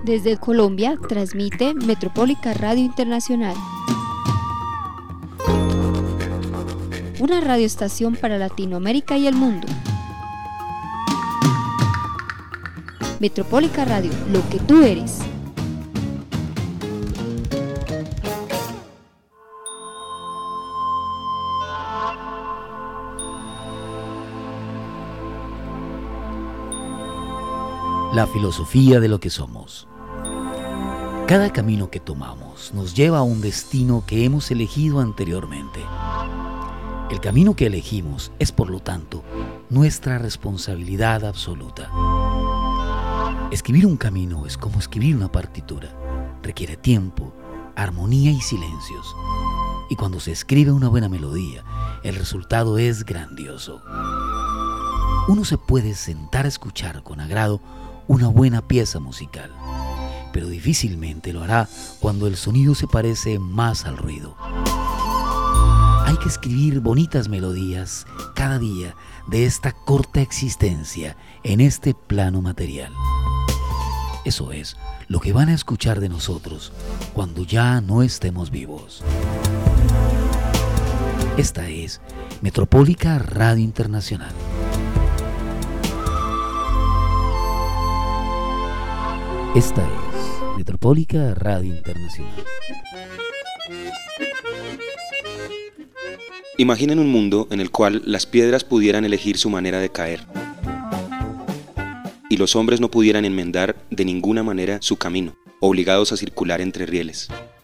Desde Colombia transmite Metropólica Radio Internacional, una radioestación para Latinoamérica y el mundo. Metropólica Radio, lo que tú eres. La filosofía de lo que somos. Cada camino que tomamos nos lleva a un destino que hemos elegido anteriormente. El camino que elegimos es, por lo tanto, nuestra responsabilidad absoluta. Escribir un camino es como escribir una partitura. Requiere tiempo, armonía y silencios. Y cuando se escribe una buena melodía, el resultado es grandioso. Uno se puede sentar a escuchar con agrado una buena pieza musical, pero difícilmente lo hará cuando el sonido se parece más al ruido. Hay que escribir bonitas melodías cada día de esta corta existencia en este plano material. Eso es lo que van a escuchar de nosotros cuando ya no estemos vivos. Esta es Metropólica Radio Internacional. Esta es Metropólica Radio Internacional. Imaginen un mundo en el cual las piedras pudieran elegir su manera de caer y los hombres no pudieran enmendar de ninguna manera su camino, obligados a circular entre rieles.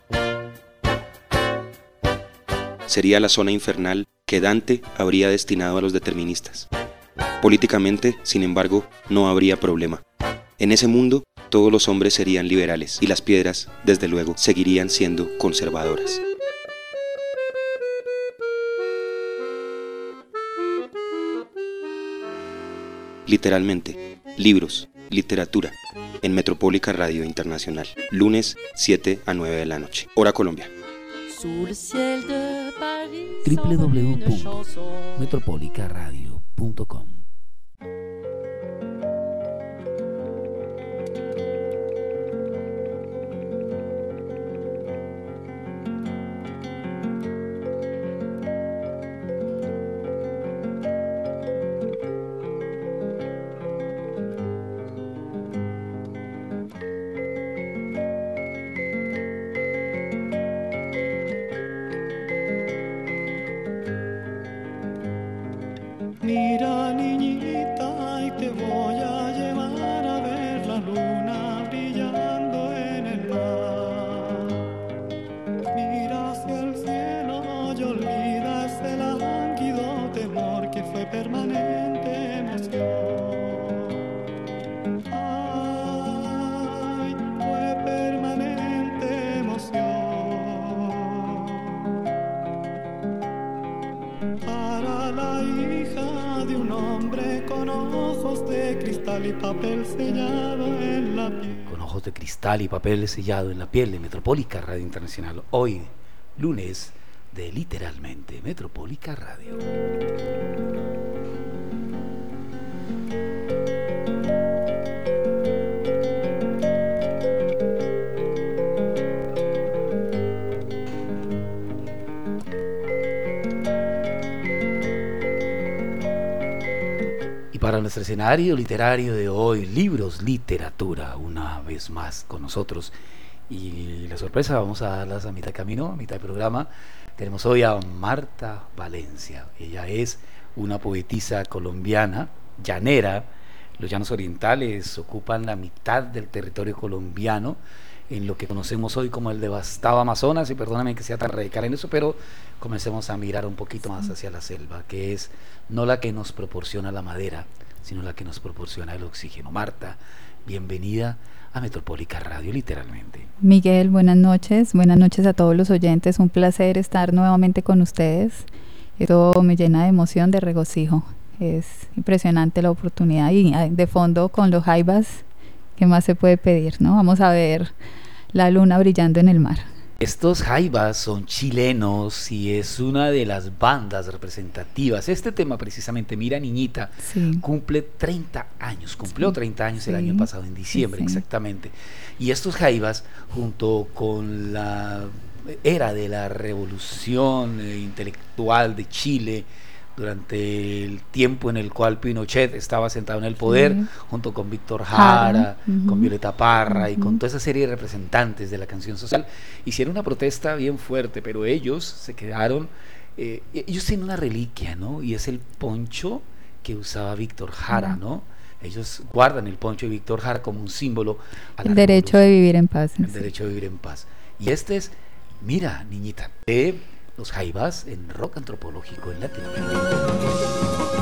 Sería la zona infernal que Dante habría destinado a los deterministas. Políticamente, sin embargo, no habría problema. En ese mundo, todos los hombres serían liberales y las piedras, desde luego, seguirían siendo conservadoras. Literalmente, libros, literatura, en Metropólica Radio Internacional, lunes 7 a 9 de la noche, hora Colombia. www.metropolicaradio.com. Mira, niñita, y te voy a llevar a ver la luna brillando en el mar. Mira hacia el cielo y olvida ese lánguido temor que fue permanente emoción. Ay, fue permanente emoción. Para la hija de un hombre con ojos de cristal y papel sellado en la piel. Con ojos de cristal y papel sellado en la piel, de Metropólica Radio Internacional. Hoy, lunes de literalmente Metropólica Radio. Para nuestro escenario literario de hoy, libros, literatura, una vez más con nosotros. Y la sorpresa, vamos a darlas a mitad de camino, a mitad de programa. Tenemos hoy a Marta Valencia. Ella es una poetisa colombiana, llanera. Los llanos orientales ocupan la mitad del territorio colombiano, en lo que conocemos hoy como el devastado Amazonas, y perdóname que sea tan radical en eso, pero comencemos a mirar un poquito más hacia la selva, que es no la que nos proporciona la madera, sino la que nos proporciona el oxígeno. Marta, bienvenida a Metropólica Radio, literalmente. Miguel, buenas noches a todos los oyentes, un placer estar nuevamente con ustedes. Esto me llena de emoción, de regocijo, es impresionante la oportunidad, y de fondo con los jaivas, ¿qué más se puede pedir, no? Vamos a ver la luna brillando en el mar. Estos Jaivas son chilenos y es una de las bandas representativas. Este tema precisamente, Mira Niñita, Sí. cumple 30 años, cumplió 30 años el Sí. año pasado, en diciembre Sí. exactamente. Y estos Jaivas, junto con la era de la revolución intelectual de Chile, durante el tiempo en el cual Pinochet estaba sentado en el poder, Sí. junto con Víctor Jara, Ujú. con Violeta Parra y con Ujú. toda esa serie de representantes de la canción social, hicieron una protesta bien fuerte, pero ellos se quedaron, ellos tienen una reliquia, ¿no? Y es el poncho que usaba Víctor Jara, ¿no? Ellos guardan el poncho de Víctor Jara como un símbolo a la El derecho de revolución, vivir en paz. el Sí. derecho de vivir en paz. Y este es, Mira Niñita, de los Jaivas en rock antropológico en Latinoamérica.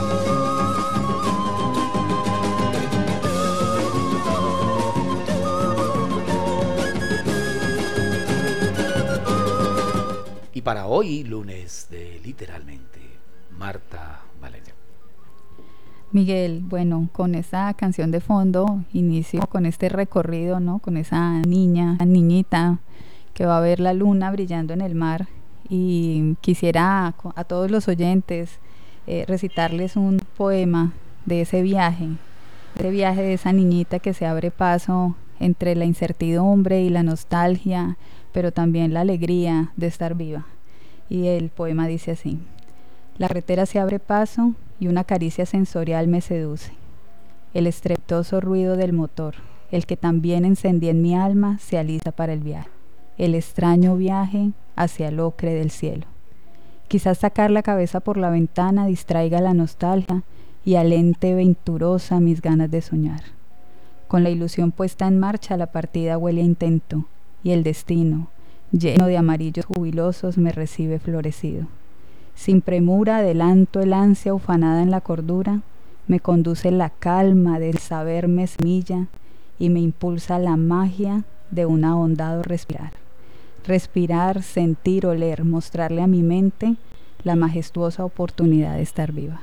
Y para hoy, lunes de Literalmente, Marta Valeria. Miguel, bueno, con esa canción de fondo inicio con este recorrido, ¿no? Con esa niñita que va a ver la luna brillando en el mar, y quisiera a todos los oyentes recitarles un poema de ese viaje de esa niñita que se abre paso entre la incertidumbre y la nostalgia, pero también la alegría de estar viva. Y el poema dice así: la carretera se abre paso y una caricia sensorial me seduce. El estrepitoso ruido del motor, el que también encendí en mi alma, se alisa para el viaje. El extraño viaje hacia el ocre del cielo. Quizás sacar la cabeza por la ventana distraiga la nostalgia y alente venturosa mis ganas de soñar. Con la ilusión puesta en marcha, la partida huele a intento, y el destino, lleno de amarillos jubilosos, me recibe florecido. Sin premura adelanto el ansia ufanada en la cordura, me conduce la calma del saberme semilla y me impulsa la magia de un ahondado respirar. Respirar, sentir, oler, mostrarle a mi mente la majestuosa oportunidad de estar viva.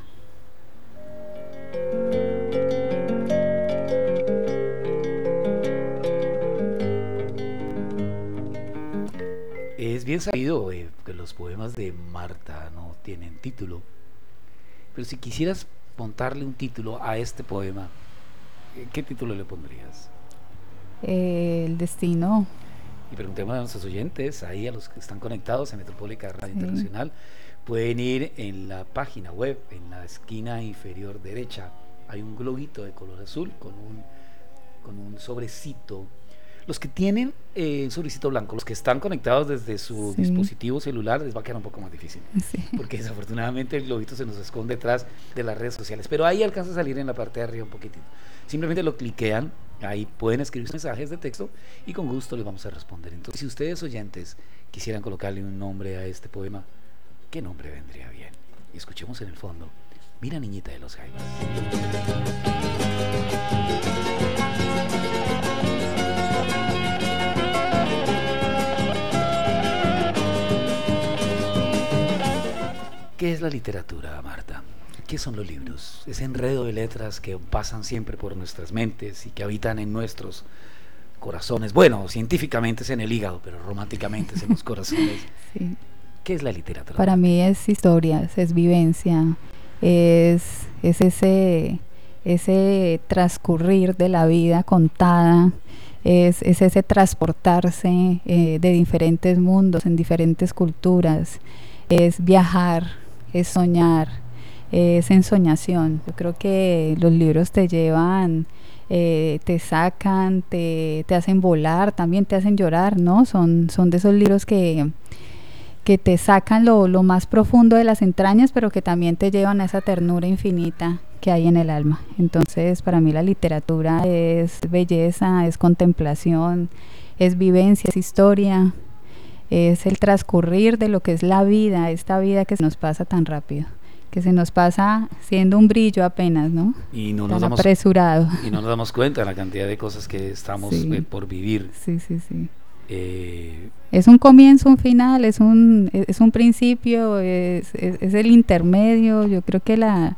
Es bien sabido que los poemas de Marta no tienen título, pero si quisieras montarle un título a este poema, ¿qué título le pondrías? El destino. Y preguntemos a nuestros oyentes, ahí a los que están conectados a Metropólica Radio Sí. Internacional, pueden ir en la página web, en la esquina inferior derecha, hay un globito de color azul con un sobrecito. Los que tienen un sobrecito blanco, los que están conectados desde su Sí. dispositivo celular, les va a quedar un poco más difícil, Sí. porque desafortunadamente el globito se nos esconde detrás de las redes sociales, pero ahí alcanza a salir en la parte de arriba un poquitito. Simplemente lo cliquean, ahí pueden escribir sus mensajes de texto y con gusto les vamos a responder. Entonces, si ustedes oyentes quisieran colocarle un nombre a este poema, ¿qué nombre vendría bien? Y escuchemos en el fondo, Mira Niñita de los Jaivas. ¿Qué es la literatura, Marta? ¿Qué son los libros? Ese enredo de letras que pasan siempre por nuestras mentes y que habitan en nuestros corazones. Bueno, científicamente es en el hígado, pero románticamente es en los corazones. Sí. ¿Qué es la literatura? Para mí es historias, es vivencia, es ese transcurrir de la vida contada, es ese transportarse de diferentes mundos, en diferentes culturas, es viajar, es soñar, es ensoñación. Yo creo que los libros te llevan, te sacan, te hacen volar, también te hacen llorar, ¿no? Son de esos libros que te sacan lo más profundo de las entrañas, pero que también te llevan a esa ternura infinita que hay en el alma. Entonces, para mí la literatura es belleza, es contemplación, es vivencia, es historia, es el transcurrir de lo que es la vida, esta vida que se nos pasa tan rápido, que se nos pasa siendo un brillo apenas, ¿no? Y no Tan apresurado. Y no nos damos cuenta de la cantidad de cosas que estamos Sí. por vivir. Sí. Eh, Es un comienzo, un final, es un principio, es el intermedio. Yo creo que la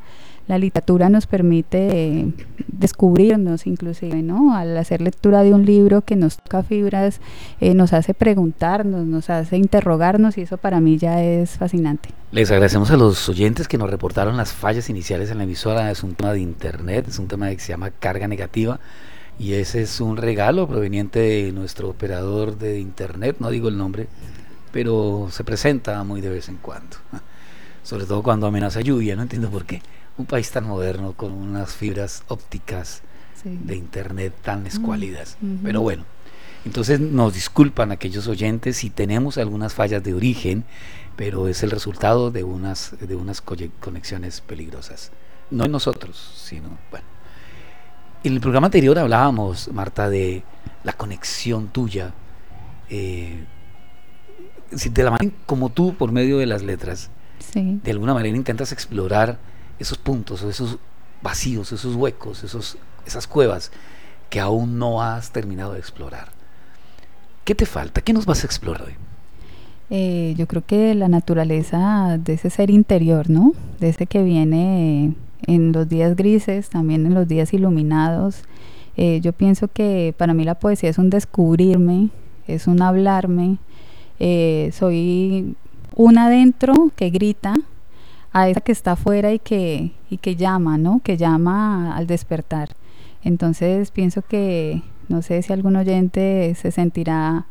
la literatura nos permite descubrirnos inclusive, ¿no? Al hacer lectura de un libro que nos toca fibras, nos hace preguntarnos, nos hace interrogarnos, y eso para mí ya es fascinante. Les agradecemos a los oyentes que nos reportaron las fallas iniciales en la emisora. Es un tema de internet, es un tema que se llama carga negativa, y ese es un regalo proveniente de nuestro operador de internet, no digo el nombre, pero se presenta muy de vez en cuando, sobre todo cuando amenaza lluvia, no entiendo por qué. Un país tan moderno con unas fibras ópticas de internet tan escuálidas, pero bueno, entonces nos disculpan aquellos oyentes si tenemos algunas fallas de origen, pero es el resultado de unas conexiones peligrosas, no en nosotros, sino, bueno. En el programa anterior hablábamos, Marta, de la conexión tuya, de la manera como tú, por medio de las letras, de alguna manera intentas explorar esos puntos, o esos vacíos, esos huecos, esas cuevas que aún no has terminado de explorar. ¿Qué te falta? ¿Qué nos vas a explorar hoy? Yo creo que la naturaleza de ese ser interior, ¿no? De ese que viene en los días grises, también en los días iluminados. Yo pienso que para mí la poesía es un descubrirme, es un hablarme. Soy una adentro que grita a esa que está afuera y que llama, ¿no? Que llama al despertar. Entonces pienso que, no sé si algún oyente se sentirá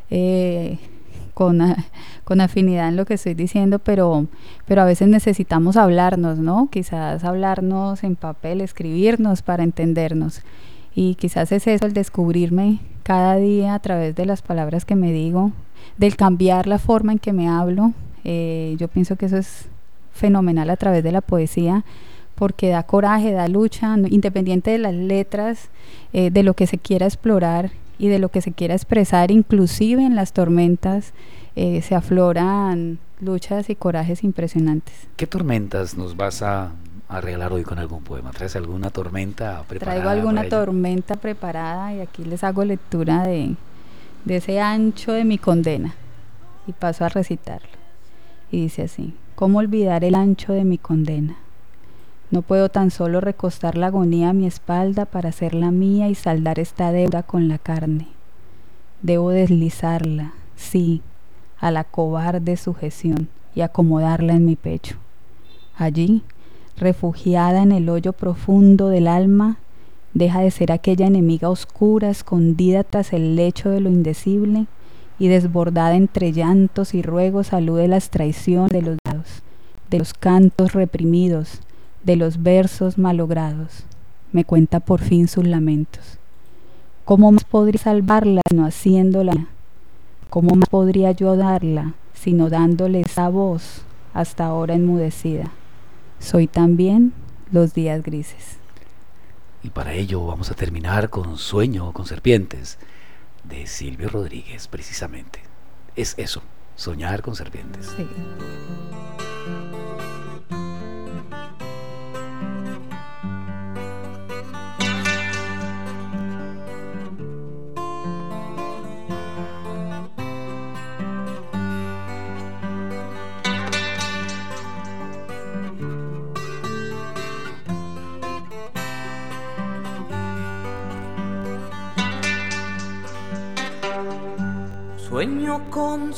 con afinidad en lo que estoy diciendo, pero a veces necesitamos hablarnos, ¿no? Quizás hablarnos en papel, escribirnos para entendernos, y quizás es eso, el descubrirme cada día a través de las palabras que me digo, del cambiar la forma en que me hablo. Yo pienso que eso es fenomenal a través de la poesía, porque da coraje, da lucha, independiente de las letras, de lo que se quiera explorar y de lo que se quiera expresar. Inclusive en las tormentas se afloran luchas y corajes impresionantes. ¿Qué tormentas nos vas a regalar hoy con algún poema? ¿Traes alguna tormenta preparada? Traigo alguna tormenta preparada, y aquí les hago lectura de ese ancho de mi condena, y paso a recitarlo. Y dice así: ¿cómo olvidar el ancho de mi condena? No puedo tan solo recostar la agonía a mi espalda para hacerla mía y saldar esta deuda con la carne. Debo deslizarla, sí, a la cobarde sujeción, y acomodarla en mi pecho. Allí, refugiada en el hoyo profundo del alma, deja de ser aquella enemiga oscura escondida tras el lecho de lo indecible, y desbordada entre llantos y ruegos alude las traiciones de los dados, de los cantos reprimidos, de los versos malogrados. Me cuenta por fin sus lamentos. ¿Cómo más podría salvarla sino haciéndola mía? ¿Cómo más podría yo darla sino dándole esa voz hasta ahora enmudecida? Soy también los días grises. Y para ello vamos a terminar con Sueño con serpientes, de Silvio Rodríguez, precisamente. Es eso, soñar con serpientes. Sí. Sueño con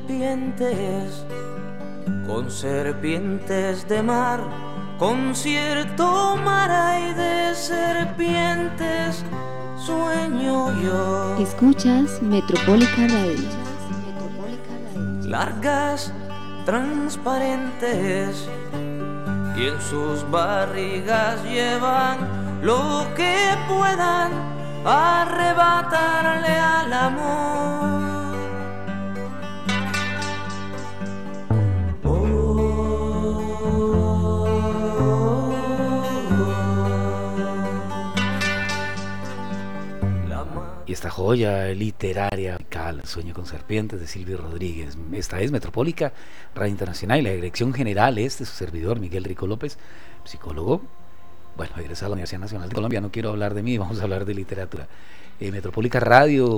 serpientes de mar, con cierto mar hay de serpientes, sueño yo. Escuchas Metropólica Radio. Largas, transparentes, y en sus barrigas llevan lo que puedan arrebatarle al amor. Y esta joya literaria, Sueño con serpientes, de Silvio Rodríguez. Esta es Metropólica Radio Internacional, y la dirección general es de su servidor, Miguel Rico López, psicólogo, bueno, egresado a la Universidad Nacional de Colombia. No quiero hablar de mí, vamos a hablar de literatura.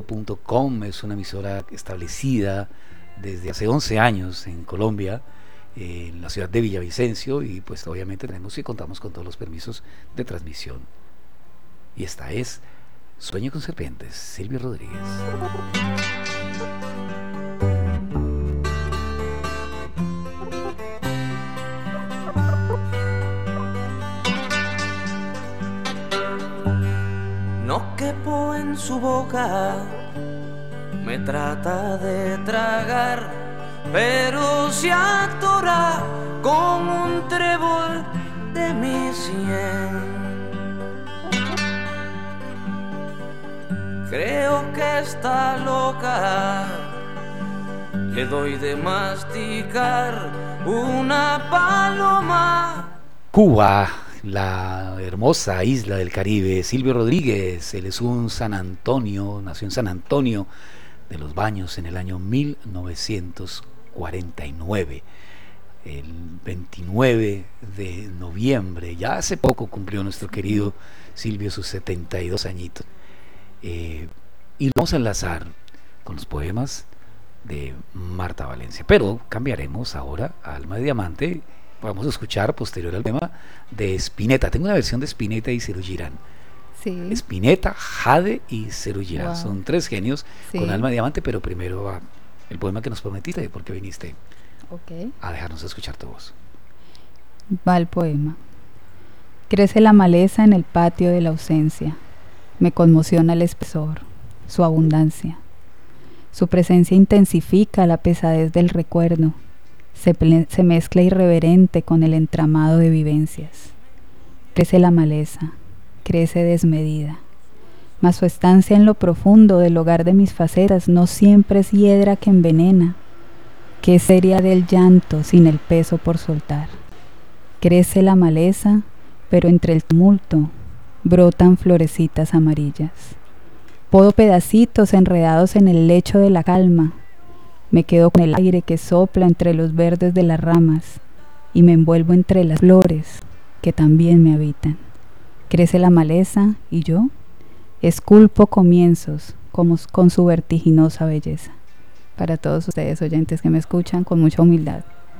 Metropolicaradio.com es una emisora establecida desde hace 11 años en Colombia, en la ciudad de Villavicencio, y pues obviamente tenemos y contamos con todos los permisos de transmisión. Y esta es Sueño con Serpientes, Silvio Rodríguez. No quepo en su boca, me trata de tragar, pero se atora con un trébol de mi sien. Creo que está loca, le doy de masticar una paloma. Cuba, la hermosa isla del Caribe. Silvio Rodríguez, él es un San Antonio, nació en San Antonio de los Baños en el año 1949. El 29 de noviembre, ya hace poco cumplió nuestro querido Silvio sus 72 añitos. Y lo vamos a enlazar con los poemas de Marta Valencia, pero cambiaremos ahora a Alma de Diamante. Vamos a escuchar posterior al tema de Spinetta. Tengo una versión de Spinetta y Serú Girán. Sí. Spinetta, Jade y Serú Girán. Wow. Son tres genios, sí, con Alma de Diamante, pero primero va el poema que nos prometiste, porque viniste a dejarnos escuchar tu voz. Va el poema. Crece la maleza en el patio de la ausencia. Me conmociona el espesor, su abundancia. Su presencia intensifica la pesadez del recuerdo. Se mezcla irreverente con el entramado de vivencias. Crece la maleza, crece desmedida. Mas su estancia en lo profundo del hogar de mis facetas no siempre es hiedra que envenena. ¿Qué sería del llanto sin el peso por soltar? Crece la maleza, pero entre el tumulto brotan florecitas amarillas. Podo pedacitos enredados en el lecho de la calma. Me quedo con el aire que sopla entre los verdes de las ramas y me envuelvo entre las flores que también me habitan. Crece la maleza y yo esculpo comienzos como con su vertiginosa belleza. Para todos ustedes oyentes que me escuchan con mucha humildad.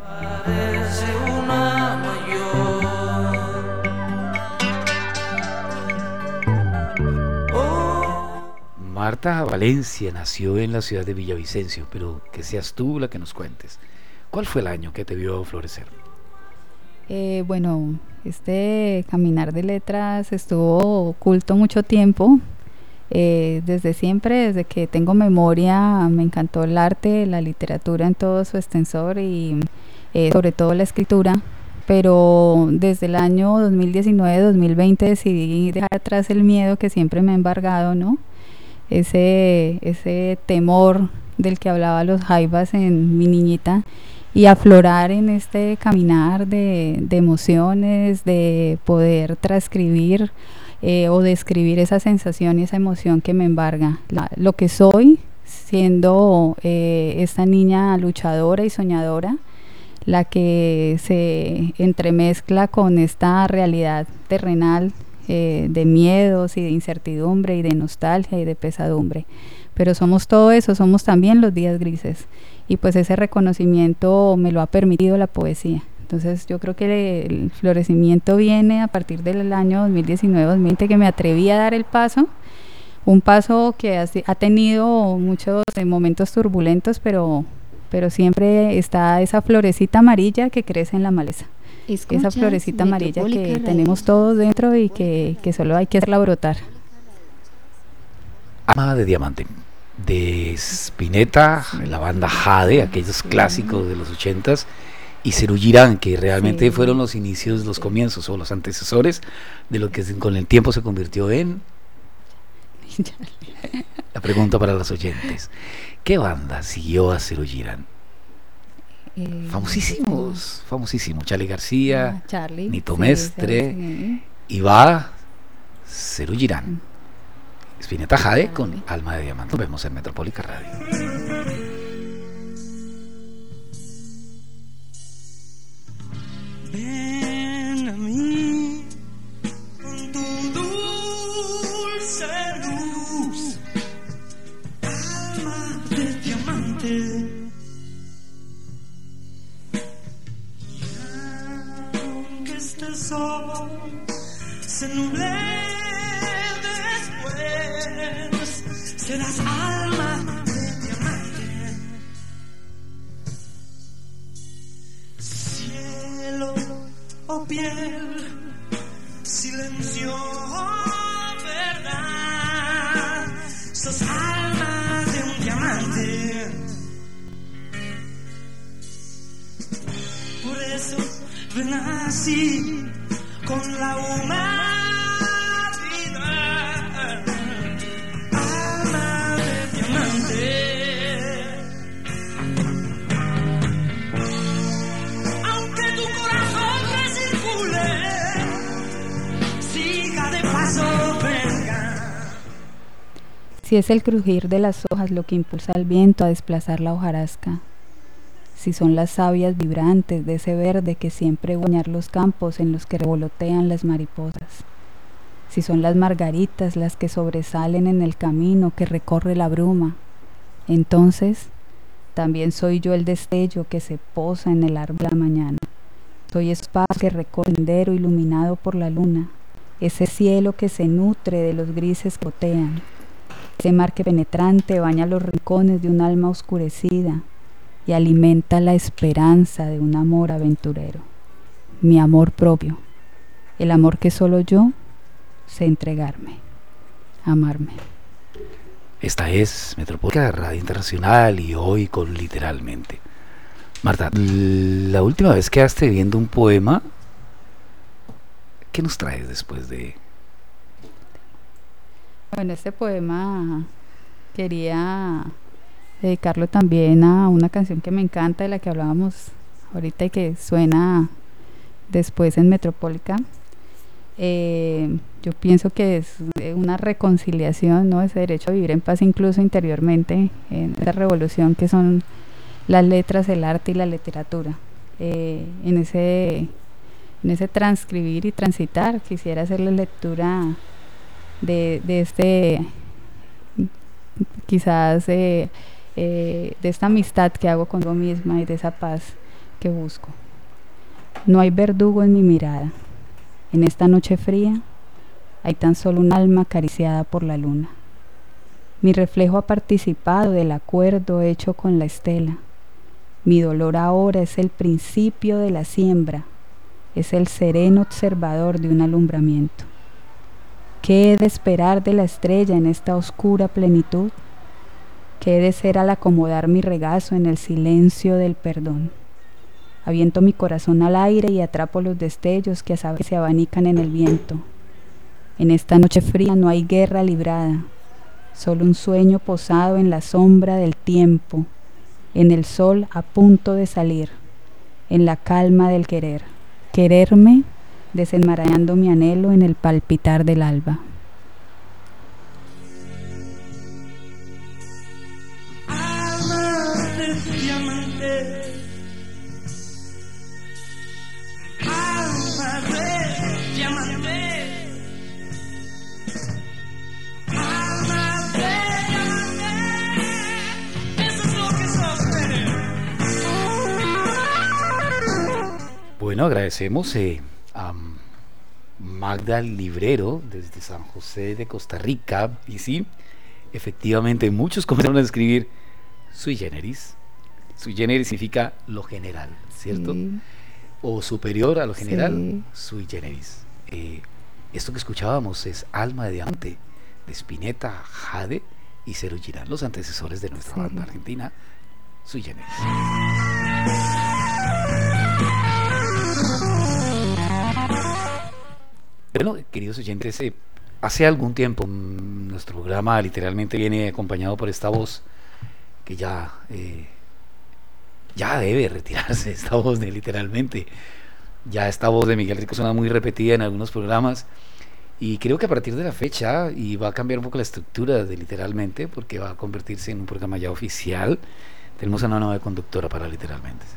Marta Valencia nació en la ciudad de Villavicencio, pero que seas tú la que nos cuentes. ¿Cuál fue el año que te vio florecer? Bueno, este caminar de letras estuvo oculto mucho tiempo. Desde siempre, desde que tengo memoria, me encantó el arte, la literatura en todo su extensor y sobre todo la escritura. Pero desde el año 2019-2020 decidí dejar atrás el miedo que siempre me ha embargado, ¿no? Ese temor del que hablaba los jaivas en mi niñita, y aflorar en este caminar de emociones, de poder transcribir o describir esa sensación y esa emoción que me embarga. Lo que soy, siendo esta niña luchadora y soñadora, la que se entremezcla con esta realidad terrenal, de miedos y de incertidumbre y de nostalgia y de pesadumbre, pero somos todo eso, somos también los días grises, y pues ese reconocimiento me lo ha permitido la poesía. Entonces yo creo que el florecimiento viene a partir del año 2019-2020, que me atreví a dar el paso, un paso que ha tenido muchos momentos turbulentos, pero siempre está esa florecita amarilla que crece en la maleza. Esa florecita amarilla que tenemos todos dentro y que solo hay que hacerla brotar. Alma de Diamante, de Spinetta, la banda Jade, aquellos clásicos de los 80s, y Serú Girán, que realmente fueron los inicios, los comienzos o los antecesores de lo que con el tiempo se convirtió en... La pregunta para los oyentes: ¿qué banda siguió a Serú Girán? Famosísimos, Charly García, Nito Mestre, y va Serú Girán, Spinetta Jade con Alma de Diamante. Nos vemos en Metropólica Radio. Ven a mí con tu dulce luz, alma de diamante. triste sol se nuble después, serás alma de diamante, cielo o piel, silencio o verdad, sos alma de un diamante. Por eso renací con la humanidad, alma de diamante. Aunque tu corazón recircule, siga de paso, venga. Si es el crujir de las hojas lo que impulsa al viento a desplazar la hojarasca, si son las sabias vibrantes de ese verde que siempre bañar los campos en los que revolotean las mariposas, si son las margaritas las que sobresalen en el camino que recorre la bruma, entonces también soy yo el destello que se posa en el árbol de la mañana. Soy espacio que recorre el sendero iluminado por la luna, ese cielo que se nutre de los grises que gotean, ese mar que penetrante baña los rincones de un alma oscurecida y alimenta la esperanza de un amor aventurero, mi amor propio, el amor que solo yo sé entregarme, amarme. Esta es Metropólica Radio Internacional y hoy con Literalmente. Marta, la última vez quedaste viendo un poema, ¿qué nos traes después de...? Bueno, este poema quería dedicarlo también a una canción que me encanta, de la que hablábamos ahorita y que suena después en Metropólica. Yo pienso que es una reconciliación, ¿no? Ese derecho a vivir en paz incluso interiormente, en esa revolución que son las letras, el arte y la literatura. En ese transcribir y transitar, quisiera hacer la lectura de este, quizás de esta amistad que hago conmigo misma y de esa paz que busco. No hay verdugo en mi mirada. En esta noche fría hay tan solo un alma acariciada por la luna. Mi reflejo ha participado del acuerdo hecho con la estela. Mi dolor ahora es el principio de la siembra, es el sereno observador de un alumbramiento. ¿Qué he de esperar de la estrella en esta oscura plenitud? ¿Qué he de ser al acomodar mi regazo en el silencio del perdón? Aviento mi corazón al aire y atrapo los destellos que a saber se abanican en el viento. En esta noche fría no hay guerra librada, solo un sueño posado en la sombra del tiempo, en el sol a punto de salir, en la calma del querer. Quererme desenmarañando mi anhelo en el palpitar del alba. Alma de diamante, alma de diamante, alma de diamante, eso es lo que sos. Bueno, agradecemos a Magda Librero desde San José de Costa Rica. Y sí, efectivamente muchos comenzaron a escribir sui generis. Sui generis significa lo general, ¿cierto? Sí. O superior a lo general, Sí. Sui generis. Esto que escuchábamos es Alma de Diamante, de Spinetta, Jade y Cero Girán, los antecesores de nuestra Sí. banda argentina, Sui generis. Bueno, queridos oyentes, hace algún tiempo nuestro programa literalmente viene acompañado por esta voz que ya debe retirarse, esta voz de literalmente. Ya esta voz de Miguel Rico suena muy repetida en algunos programas y creo que a partir de la fecha y va a cambiar un poco la estructura de literalmente, porque va a convertirse en un programa ya oficial. Tenemos una nueva conductora para literalmente.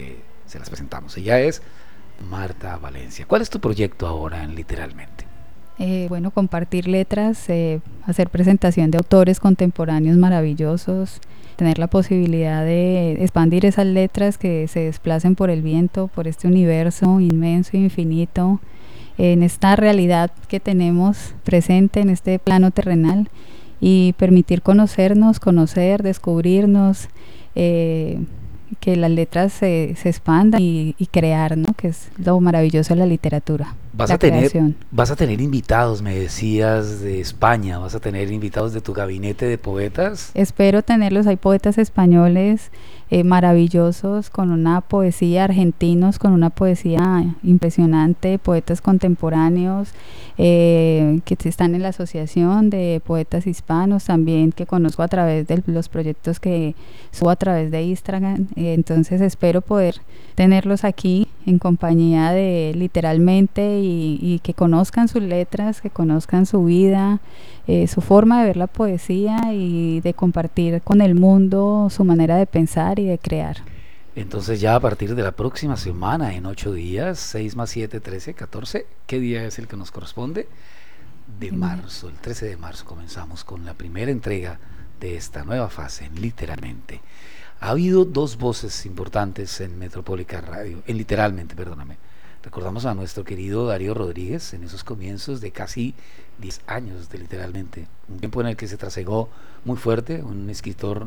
Se las presentamos. Ella es Marta Valencia. ¿Cuál es tu proyecto ahora en Literalmente? Bueno, compartir letras, hacer presentación de autores contemporáneos maravillosos, tener la posibilidad de expandir esas letras que se desplacen por el viento, por este universo inmenso e infinito, en esta realidad que tenemos presente en este plano terrenal, y permitir conocernos, descubrirnos, que las letras se expandan y crear, ¿no? Que es lo maravilloso de la literatura. Vas a tener invitados, me decías, de España, vas a tener invitados de tu gabinete de poetas. Espero tenerlos, hay poetas españoles maravillosos, con una poesía, argentinos con una poesía impresionante, poetas contemporáneos que están en la Asociación de Poetas Hispanos también, que conozco a través de los proyectos que subo a través de Instagram. Entonces espero poder tenerlos aquí en compañía de literalmente y que conozcan sus letras, que conozcan su vida, su forma de ver la poesía y de compartir con el mundo su manera de pensar y de crear. Entonces ya a partir de la próxima semana, en 8 días, 6 más 7, 13, 14, ¿qué día es el que nos corresponde? De marzo, el 13 de marzo comenzamos con la primera entrega de esta nueva fase, en Literalmente. Ha habido 2 voces importantes en Metropólica Radio, en Literalmente, perdóname. Recordamos a nuestro querido Darío Rodríguez en esos comienzos de casi 10 años de Literalmente, un tiempo en el que se trasegó muy fuerte, un escritor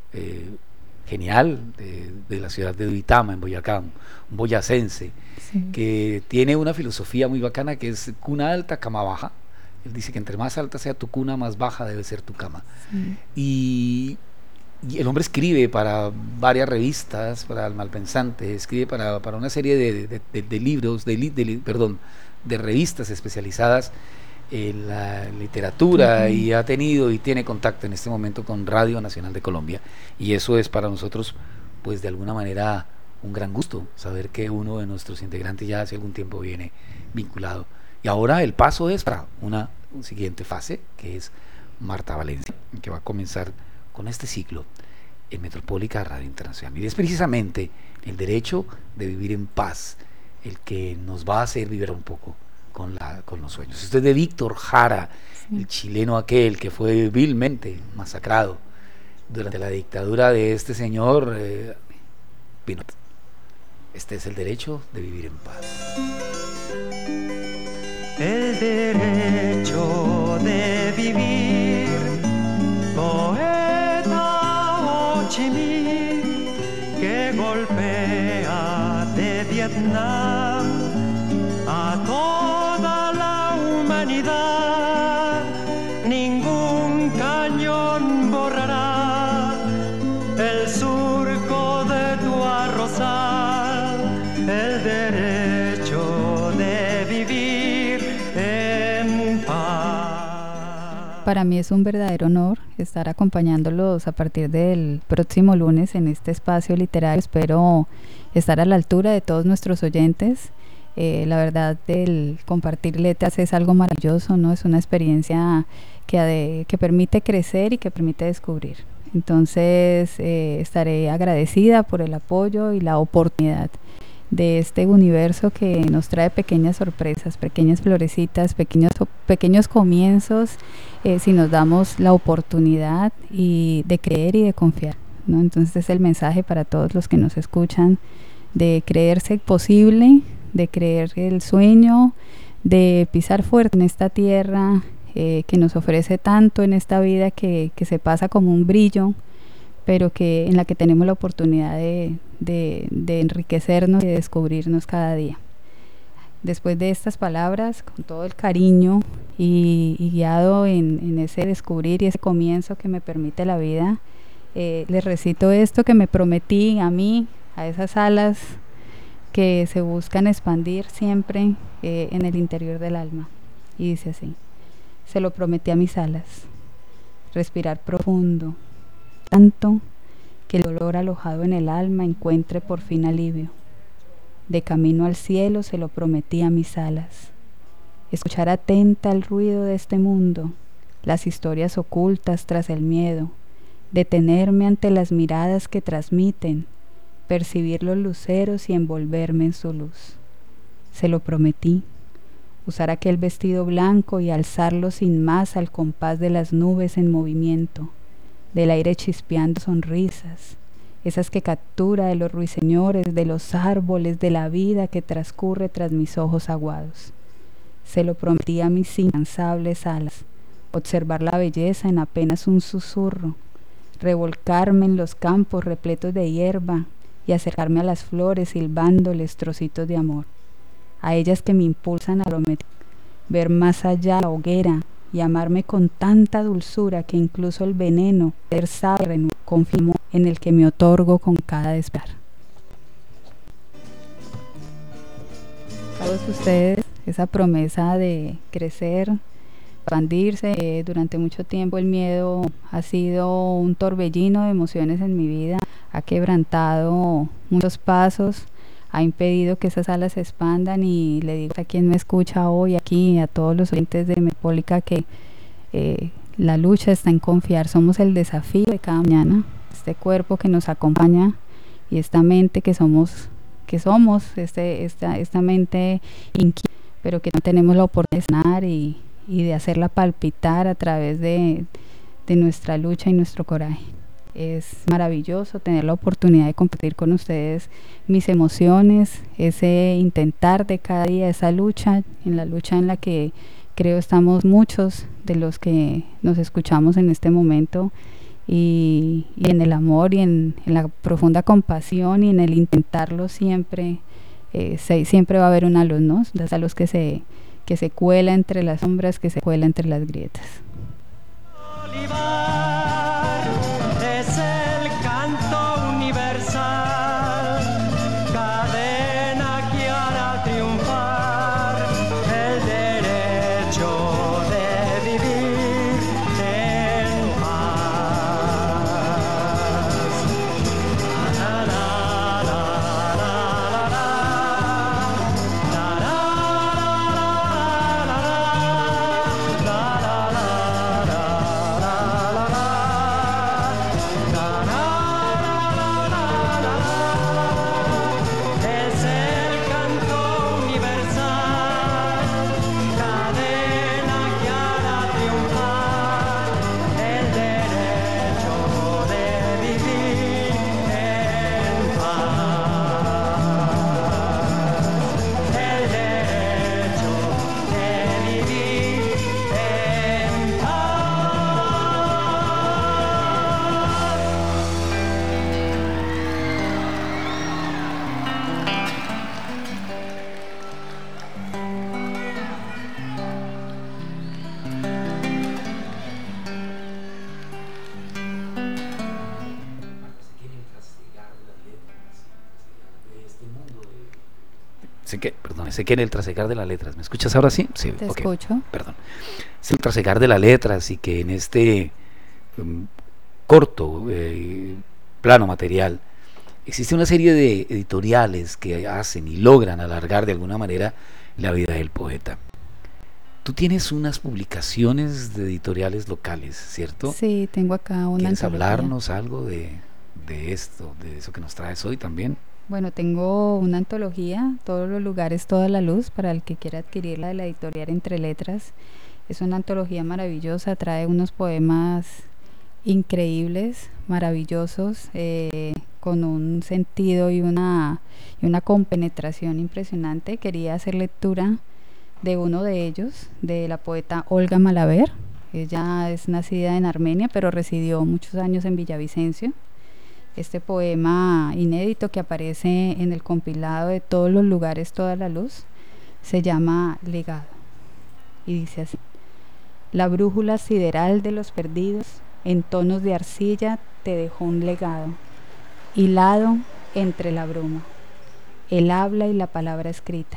genial de la ciudad de Duitama, en Boyacá, un boyacense, sí, que tiene una filosofía muy bacana que es cuna alta, cama baja. Él dice que entre más alta sea tu cuna, más baja debe ser tu cama. Sí. Y el hombre escribe para varias revistas, para El Malpensante, escribe para una serie de libros, de revistas especializadas en la literatura, uh-huh, y ha tenido y tiene contacto en este momento con Radio Nacional de Colombia, y eso es para nosotros, pues de alguna manera, un gran gusto, saber que uno de nuestros integrantes ya hace algún tiempo viene vinculado. Y ahora el paso es para una siguiente fase, que es Marta Valencia, que va a comenzar con este ciclo en Metropólica Radio Internacional. Y es precisamente el derecho de vivir en paz el que nos va a hacer vivir un poco con los sueños. Esto es de Víctor Jara, sí, el chileno aquel que fue vilmente masacrado durante la dictadura de este señor Pinochet. Este es el derecho de vivir en paz. El derecho de vivir, poeta Ho Chi Minh, que golpea de Vietnam a toda la humanidad. Ningún cañón borrará el surco de tu arrozal. El derecho de vivir en paz. Para mí es un verdadero honor estar acompañándolos a partir del próximo lunes en este espacio literario. Espero estar a la altura de todos nuestros oyentes. La verdad, el compartir letras es algo maravilloso, ¿no? Es una experiencia que permite crecer y que permite descubrir. Entonces estaré agradecida por el apoyo y la oportunidad de este universo que nos trae pequeñas sorpresas, pequeñas florecitas, pequeños comienzos, si nos damos la oportunidad de creer y de confiar, ¿no? Entonces es el mensaje para todos los que nos escuchan, de creerse posible, de creer el sueño, de pisar fuerte en esta tierra que nos ofrece tanto en esta vida que se pasa como un brillo, pero en la que tenemos la oportunidad de enriquecernos y de descubrirnos cada día. Después de estas palabras, con todo el cariño y guiado en ese descubrir y ese comienzo que me permite la vida, les recito esto que me prometí a mí, a esas alas que se buscan expandir siempre en el interior del alma. Y dice así: se lo prometí a mis alas, respirar profundo, tanto que el dolor alojado en el alma encuentre por fin alivio. De camino al cielo se lo prometí a mis alas, escuchar atenta el ruido de este mundo, las historias ocultas tras el miedo, detenerme ante las miradas que transmiten, percibir los luceros y envolverme en su luz. Se lo prometí, usar aquel vestido blanco y alzarlo sin más al compás de las nubes en movimiento, del aire chispeando sonrisas, esas que captura de los ruiseñores, de los árboles, de la vida que transcurre tras mis ojos aguados. Se lo prometí a mis incansables alas, observar la belleza en apenas un susurro, revolcarme en los campos repletos de hierba y acercarme a las flores silbándoles trocitos de amor, a ellas que me impulsan a prometer, ver más allá la hoguera y amarme con tanta dulzura que incluso el veneno ser sabe confirmo en el que me otorgo con cada despertar. Todos ustedes, esa promesa de crecer, expandirse. Durante mucho tiempo el miedo ha sido un torbellino de emociones en mi vida, ha quebrantado muchos pasos, ha impedido que esas alas se expandan, y le digo a quien me escucha hoy aquí, a todos los oyentes de Metapólica, que la lucha está en confiar. Somos el desafío de cada mañana, este cuerpo que nos acompaña y esta mente esta mente inquieta, pero que no tenemos la oportunidad de sanar y de hacerla palpitar a través de nuestra lucha y nuestro coraje. Es maravilloso tener la oportunidad de compartir con ustedes mis emociones, ese intentar de cada día, esa lucha en la que creo estamos muchos de los que nos escuchamos en este momento, y en el amor y en la profunda compasión y en el intentarlo siempre. Siempre va a haber una luz, ¿no? Esa luz que se cuela entre las sombras, que se cuela entre las grietas. Es el canto universal, cadena que hará triunfar el derecho de vivir en paz. La, la, la, la, la, la, la, es el canto universal, cadena que hará triunfar el derecho de vivir en paz. El derecho de vivir en Sé que en el trasegar de las letras, ¿me escuchas ahora sí? Sí, Te okay. escucho. Perdón. Es el trasegar de las letras, y que en este corto plano material existe una serie de editoriales que hacen y logran alargar de alguna manera la vida del poeta. Tú tienes unas publicaciones de editoriales locales, ¿cierto? Sí, tengo acá una ¿Quieres antología. hablarnos algo de esto, de eso que nos traes hoy también? Bueno, tengo una antología, Todos los lugares, toda la luz, para el que quiera adquirirla, de la editorial Entre Letras. Es una antología maravillosa, trae unos poemas increíbles, maravillosos, con un sentido y una compenetración impresionante. Quería hacer lectura de uno de ellos, de la poeta Olga Malaver. Ella es nacida en Armenia, pero residió muchos años en Villavicencio. Este poema inédito que aparece en el compilado de Todos los lugares, toda la luz, se llama Legado, y dice así: la brújula sideral de los perdidos, en tonos de arcilla, te dejó un legado, hilado entre la bruma, el habla y la palabra escrita.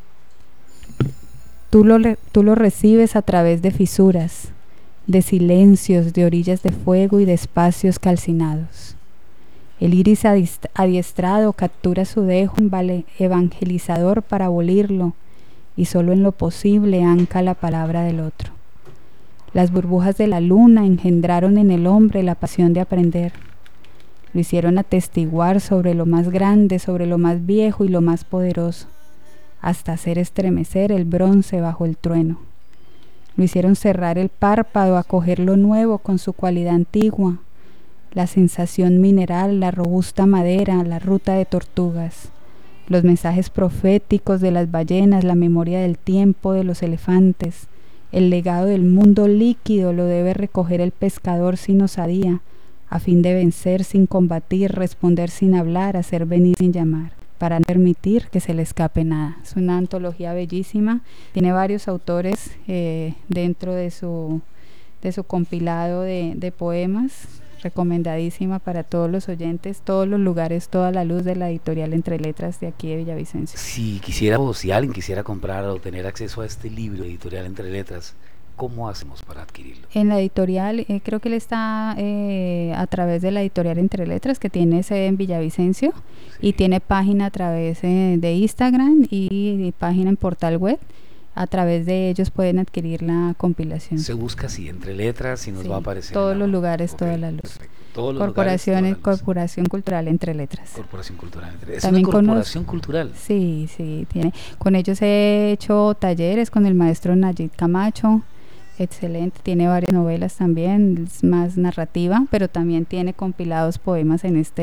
Tú lo recibes a través de fisuras, de silencios, de orillas de fuego y de espacios calcinados. El iris adiestrado captura su dejo evangelizador para abolirlo, y solo en lo posible anca la palabra del otro. Las burbujas de la luna engendraron en el hombre la pasión de aprender. Lo hicieron atestiguar sobre lo más grande, sobre lo más viejo y lo más poderoso. hasta hacer estremecer el bronce bajo el trueno. Lo hicieron cerrar el párpado, acoger lo nuevo con su cualidad antigua, la sensación mineral, la robusta madera, la ruta de tortugas, los mensajes proféticos de las ballenas, la memoria del tiempo de los elefantes, el legado del mundo líquido lo debe recoger el pescador sin osadía, a fin de vencer sin combatir, responder sin hablar, hacer venir sin llamar, para no permitir que se le escape nada. Es una antología bellísima, tiene varios autores dentro de su compilado de poemas, recomendadísima para todos los oyentes, todos los lugares, toda la luz, de la editorial Entre Letras de aquí de Villavicencio. Si alguien quisiera comprar o tener acceso a este libro, editorial Entre Letras, ¿cómo hacemos para adquirirlo? En la editorial, creo que él está a través de la editorial Entre Letras, que tiene sede en Villavicencio, sí, y tiene página a través de Instagram y página en portal web. A través de ellos pueden adquirir la compilación. Se busca así, Entre Letras, y nos va a aparecer. Todos los lugares, okay, toda la luz. Todos los lugares, toda la luz. Corporación Cultural Entre Letras. Corporación Cultural Entre Letras. ¿Es también una corporación cultural? Sí, tiene. Con ellos he hecho talleres con el maestro Nayib Camacho. Excelente, tiene varias novelas también, es más narrativa, pero también tiene compilados poemas en esta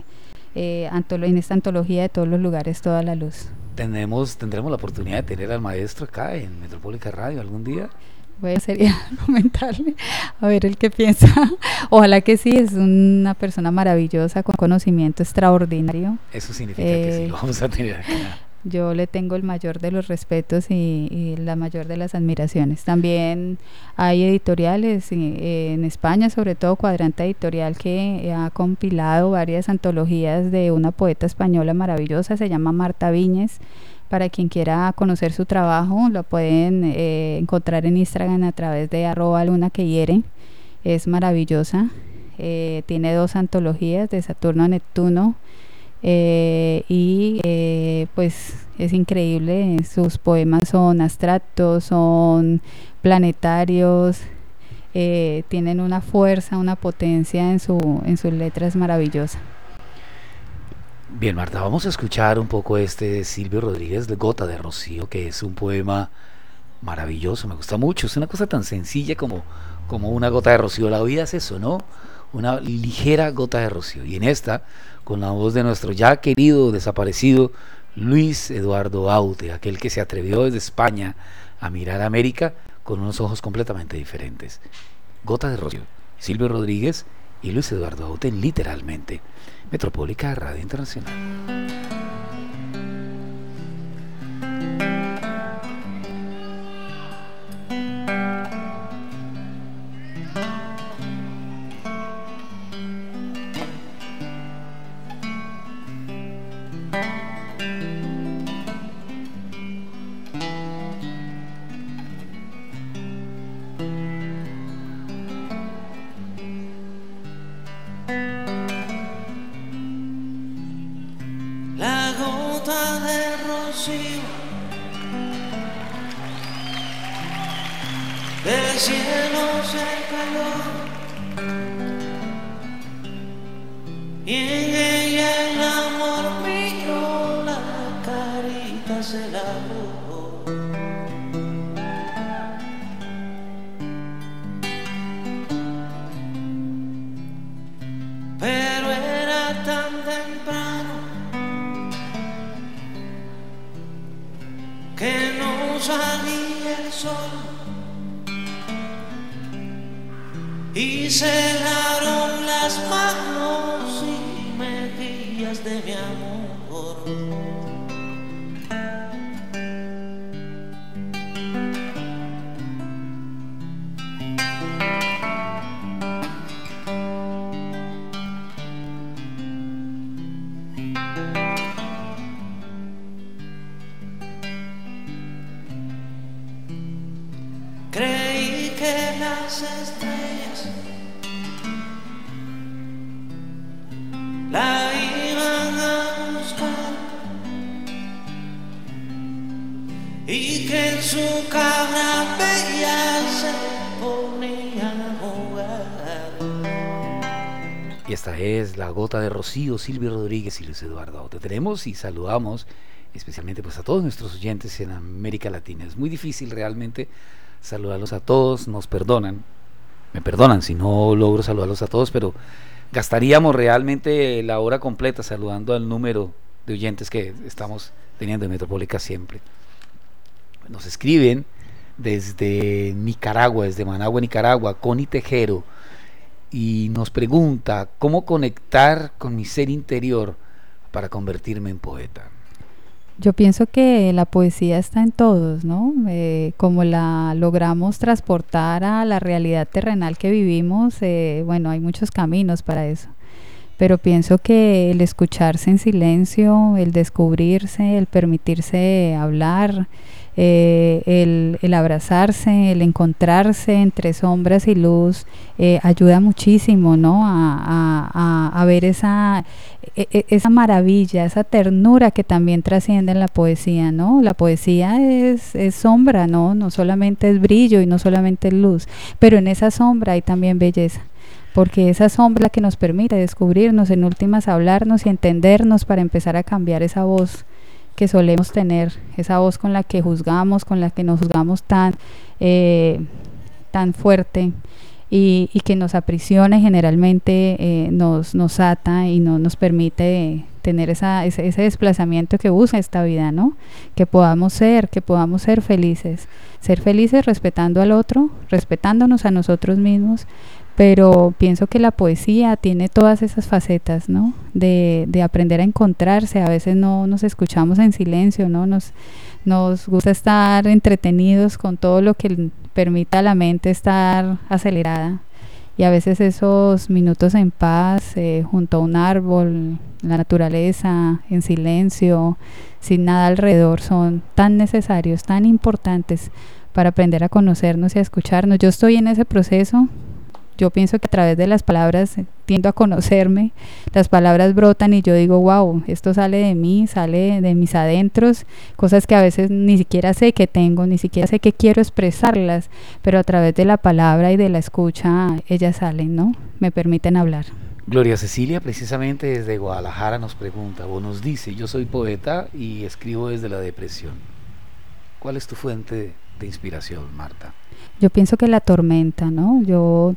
antología de Todos los lugares, toda la luz. ¿Tendremos la oportunidad de tener al maestro acá en Metropólica Radio algún día? Bueno, sería comentarle, a ver el que piensa. Ojalá que sí, es una persona maravillosa, con conocimiento extraordinario. Eso significa que sí, lo vamos a tener acá. Yo le tengo el mayor de los respetos y la mayor de las admiraciones. También hay editoriales en España, sobre todo Cuadrante Editorial, que ha compilado varias antologías de una poeta española maravillosa, se llama Marta Viñes. Para quien quiera conocer su trabajo, lo pueden encontrar en Instagram a través de @lunaquehiere. Es maravillosa. Tiene 2 antologías de Saturno a Neptuno. Pues es increíble, sus poemas son abstractos, son planetarios, tienen una fuerza, una potencia en sus letras maravillosa. Bien, Marta, vamos a escuchar un poco de Silvio Rodríguez, de Gota de Rocío, que es un poema maravilloso, me gusta mucho. Es una cosa tan sencilla como una gota de rocío. La vida es eso, ¿no? Una ligera gota de rocío. Y en esta, con la voz de nuestro ya querido, desaparecido Luis Eduardo Aute, aquel que se atrevió desde España a mirar a América con unos ojos completamente diferentes. Gota de Rocío, Silvio Rodríguez y Luis Eduardo Aute, literalmente. Metropólica Radio Internacional. Del cielo se cayó y en ella el amor mío la carita se lavó. Pero era tan temprano que no salía el sol y cerraron las manos y mejillas de mi amor. Creí que las estrellas la iban a buscar y que en su cara bella se ponían a jugar. Y esta es La Gota de Rocío, Silvio Rodríguez y Luis Eduardo Aute. Tenemos y saludamos especialmente pues a todos nuestros oyentes en América Latina. Es muy difícil realmente saludarlos a todos, nos perdonan, me perdonan si no logro saludarlos a todos, pero gastaríamos realmente la hora completa saludando al número de oyentes que estamos teniendo en Metropólica siempre. Nos escriben desde Nicaragua, desde Managua, Nicaragua, Connie Tejero, y nos pregunta cómo conectar con mi ser interior para convertirme en poeta. Yo pienso que la poesía está en todos, ¿no? Como la logramos transportar a la realidad terrenal que vivimos, bueno, hay muchos caminos para eso. Pero pienso que el escucharse en silencio, el descubrirse, el permitirse hablar, el abrazarse, el encontrarse entre sombras y luz, ayuda muchísimo, ¿no? A ver esa maravilla, esa ternura que también trasciende en la poesía, ¿no? La poesía es sombra, ¿no? No solamente es brillo y no solamente es luz, pero en esa sombra hay también belleza. Porque esa sombra es la que nos permite descubrirnos, en últimas hablarnos y entendernos para empezar a cambiar esa voz que solemos tener, esa voz con la que juzgamos, con la que nos juzgamos tan fuerte y que nos aprisiona y generalmente nos ata y no nos permite tener ese desplazamiento que busca esta vida, ¿no? Que podamos ser felices respetando al otro, respetándonos a nosotros mismos. Pero pienso que la poesía tiene todas esas facetas, ¿no? De aprender a encontrarse. A veces no nos escuchamos en silencio, ¿no? Nos gusta estar entretenidos con todo lo que permita a la mente estar acelerada. Y a veces esos minutos en paz, junto a un árbol, la naturaleza, en silencio, sin nada alrededor, son tan necesarios, tan importantes para aprender a conocernos y a escucharnos. Yo estoy en ese proceso. Yo pienso que a través de las palabras tiendo a conocerme, las palabras brotan y yo digo, wow, esto sale de mí, sale de mis adentros, cosas que a veces ni siquiera sé que tengo, ni siquiera sé que quiero expresarlas, pero a través de la palabra y de la escucha ellas salen, ¿no? Me permiten hablar. Gloria Cecilia, precisamente desde Guadalajara, nos pregunta, o nos dice, yo soy poeta y escribo desde la depresión. ¿Cuál es tu fuente de inspiración, Marta? Yo pienso que la tormenta, ¿no? Yo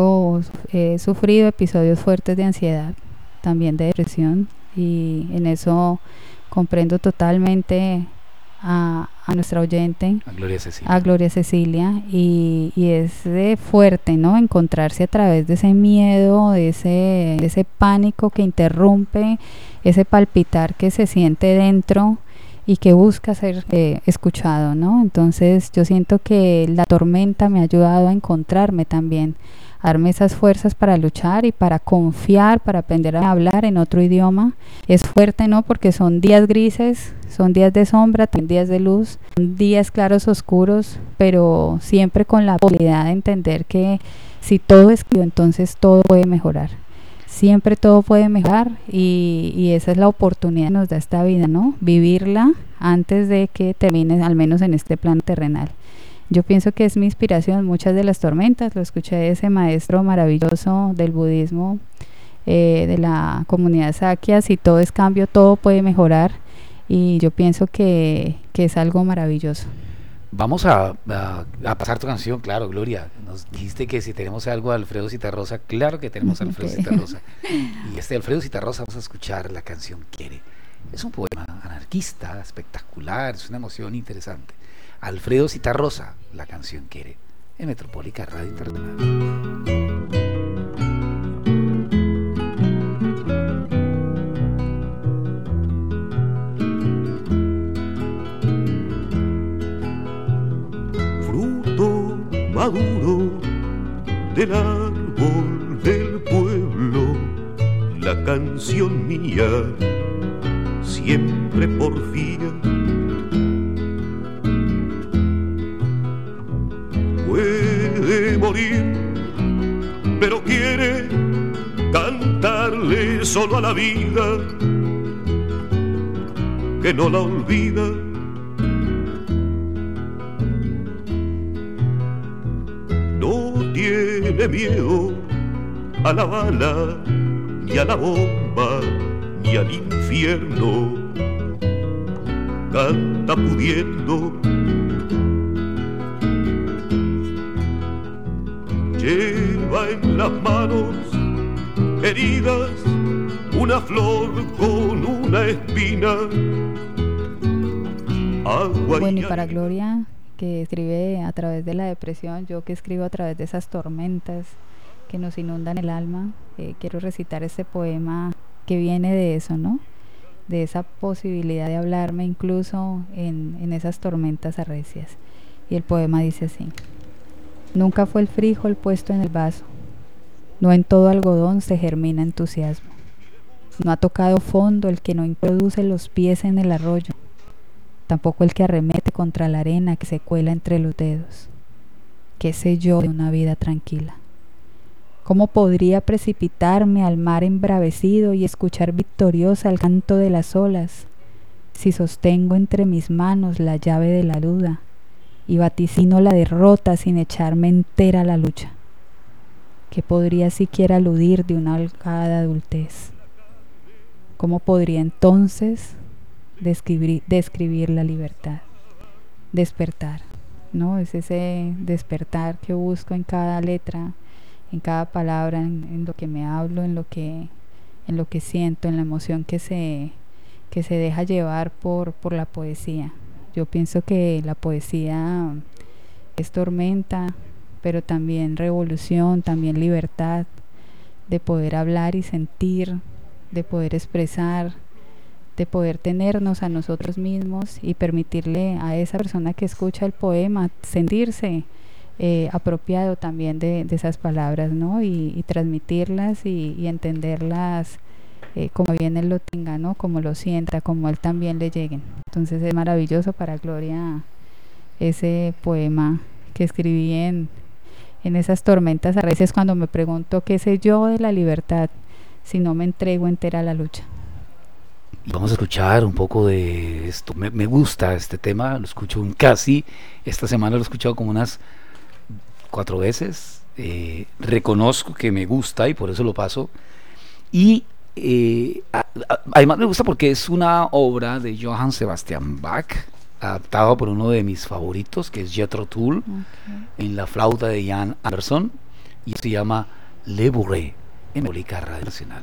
he sufrido episodios fuertes de ansiedad, también de depresión, y en eso comprendo totalmente a nuestra oyente, a Gloria Cecilia, y es fuerte, ¿no? Encontrarse a través de ese miedo, de ese pánico que interrumpe, ese palpitar que se siente dentro y que busca ser escuchado, ¿no? Entonces yo siento que la tormenta me ha ayudado a encontrarme también, a darme esas fuerzas para luchar y para confiar, para aprender a hablar en otro idioma. Es fuerte, ¿no? Porque son días grises, son días de sombra, también días de luz, son días claros, oscuros, pero siempre con la posibilidad de entender que si todo es claro, entonces todo puede mejorar. Siempre todo puede mejorar y esa es la oportunidad que nos da esta vida, ¿no? Vivirla antes de que termine, al menos en este plano terrenal. Yo pienso que es mi inspiración muchas de las tormentas, lo escuché de ese maestro maravilloso del budismo, de la comunidad Sakya. Si todo es cambio, todo puede mejorar y yo pienso que es algo maravilloso. Vamos a pasar tu canción, claro, Gloria. Nos dijiste que si tenemos algo de Alfredo Zitarrosa, claro que tenemos a Alfredo Zitarrosa. Y Alfredo Zitarrosa, vamos a escuchar la canción Quiere. Es un poema anarquista, espectacular, es una emoción interesante. Alfredo Zitarrosa, la canción Quiere, en Metropólica Radio Internacional. Maduro del árbol del pueblo, la canción mía siempre porfía. Puede morir, pero quiere cantarle solo a la vida, que no la olvida. Tiene miedo a la bala, ni a la bomba, ni al infierno. canta pudiendo. Lleva en las manos heridas una flor con una espina. Agua. Bueno, y para Gloria, que escribe a través de la depresión, yo que escribo a través de esas tormentas que nos inundan el alma, quiero recitar este poema que viene de eso, ¿no? De esa posibilidad de hablarme incluso en esas tormentas arrecias. Y el poema dice así: nunca fue el frijol puesto en el vaso, no en todo algodón se germina entusiasmo, no ha tocado fondo el que no introduce los pies en el arroyo, tampoco el que arremete contra la arena que se cuela entre los dedos. ¿Qué sé yo de una vida tranquila? ¿Cómo podría precipitarme al mar embravecido y escuchar victoriosa el canto de las olas, si sostengo entre mis manos la llave de la duda y vaticino la derrota sin echarme entera a la lucha? ¿Qué podría siquiera aludir de una holgada adultez? ¿Cómo podría entonces describir la libertad? Despertar, ¿no? Es ese despertar que busco en cada letra, en cada palabra, en lo que me hablo, en lo que siento, en la emoción que se deja llevar por la poesía. Yo pienso que la poesía es tormenta, pero también revolución, también libertad, de poder hablar y sentir, de poder expresar, de poder tenernos a nosotros mismos y permitirle a esa persona que escucha el poema sentirse apropiado también de esas palabras, ¿no? Y transmitirlas y entenderlas como bien él lo tenga, ¿no? Como lo sienta, como él también le lleguen. Entonces es maravilloso para Gloria ese poema que escribí en esas tormentas a veces, cuando me pregunto qué sé yo de la libertad si no me entrego entera a la lucha. Vamos a escuchar un poco de esto. Me gusta este tema, lo escucho casi, esta semana lo he escuchado como unas 4 veces. Reconozco que me gusta y por eso lo paso. Y además me gusta porque es una obra de Johann Sebastian Bach, adaptado por uno de mis favoritos, que es Jethro Tull, en la flauta de Jan Anderson, y se llama Le Bourrée, en Católica Radio Nacional.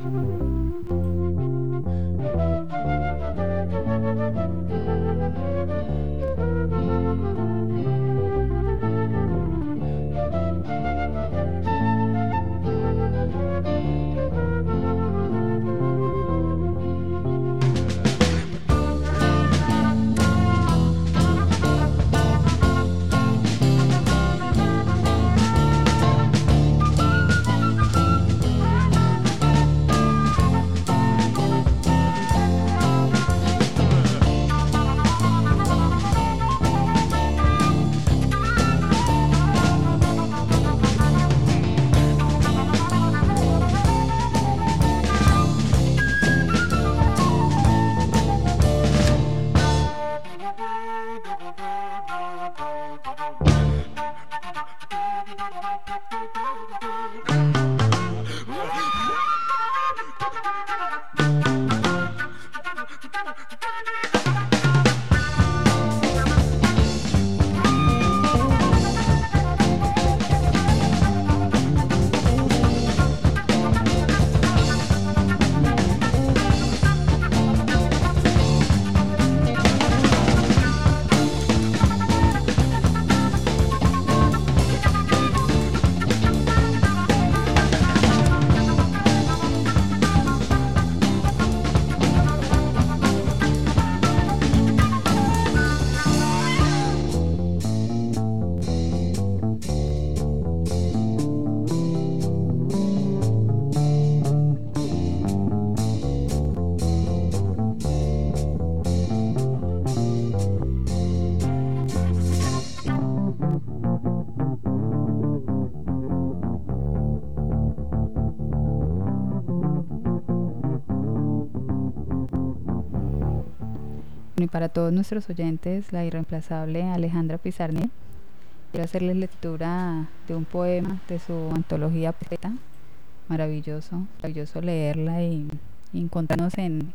Y para todos nuestros oyentes, la irreemplazable Alejandra Pizarnik, quiero hacerles lectura de un poema de su antología Poeta. Maravilloso leerla y encontrarnos en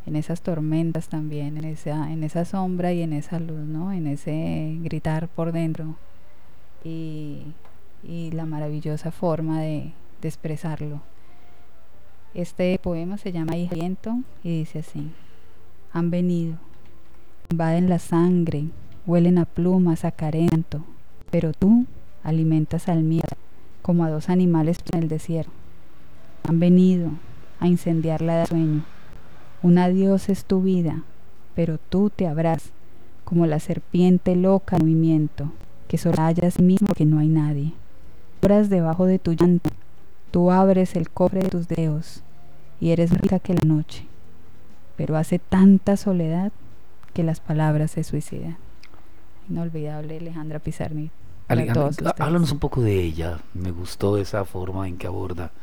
en esas tormentas también, en esa sombra y en esa luz, ¿no? En ese gritar por dentro y la maravillosa forma de expresarlo. Este poema se llama Hija del Viento y dice así: han venido, invaden la sangre, huelen a plumas, a carento, pero tú alimentas al miedo como a dos animales en el desierto. Han venido a incendiarla de sueño. Un adiós es tu vida, pero tú te abrazas como la serpiente loca en movimiento, que solo hallas mismo que no hay nadie. Lloras debajo de tu llanto, tú abres el cofre de tus dedos y eres rica que la noche, pero hace tanta soledad que las palabras se suicidan. Inolvidable Alejandra Pizarnik. Alejandra, háblanos un poco de ella. Me gustó esa forma en que aborda.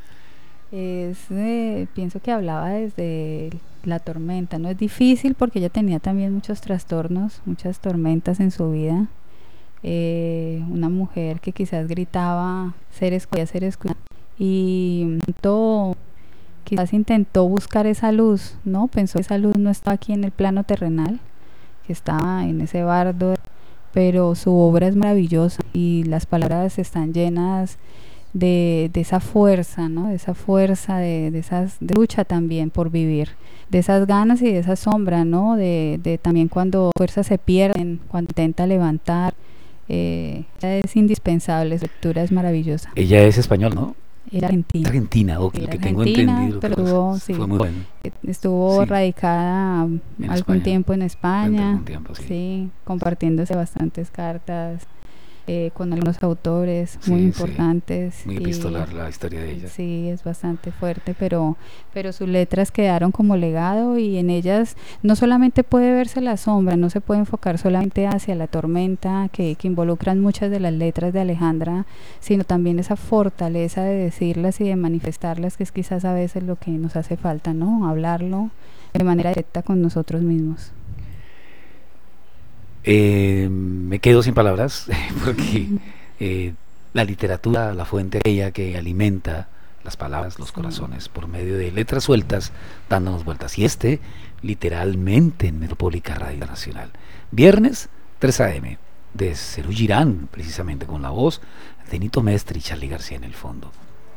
Pienso que hablaba desde la tormenta, no es difícil porque ella tenía también muchos trastornos, muchas tormentas en su vida. Una mujer que quizás gritaba ser escuchada y quizás intentó buscar esa luz, ¿no? Pensó que esa luz no estaba aquí en el plano terrenal, que estaba en ese bardo, pero su obra es maravillosa y las palabras están llenas de esa fuerza, ¿no? De esa fuerza, de lucha también por vivir, de esas ganas y de esa sombra, ¿no? De también cuando fuerzas se pierden, cuando intenta levantar. Es indispensable, su lectura es maravillosa. Ella es española, ¿no? Era argentina. Argentina, ok, lo que tengo entendido. Pero fue muy bueno. Estuvo Sí. radicada algún tiempo en España. Algún tiempo, sí. Compartiéndose bastantes cartas con algunos autores muy importantes. Muy epistolar la historia de ella. Sí, es bastante fuerte, pero sus letras quedaron como legado y en ellas no solamente puede verse la sombra, no se puede enfocar solamente hacia la tormenta que involucran muchas de las letras de Alejandra, sino también esa fortaleza de decirlas y de manifestarlas, que es quizás a veces lo que nos hace falta, ¿no? Hablarlo de manera directa con nosotros mismos. Me quedo sin palabras porque la literatura, la fuente aquella que alimenta las palabras, los corazones, por medio de letras sueltas, dándonos vueltas. Y literalmente en Metropólica Radio Nacional. Viernes, 3 a.m. de Serú Girán, precisamente con la voz de Nito Mestre y Charly García en el fondo.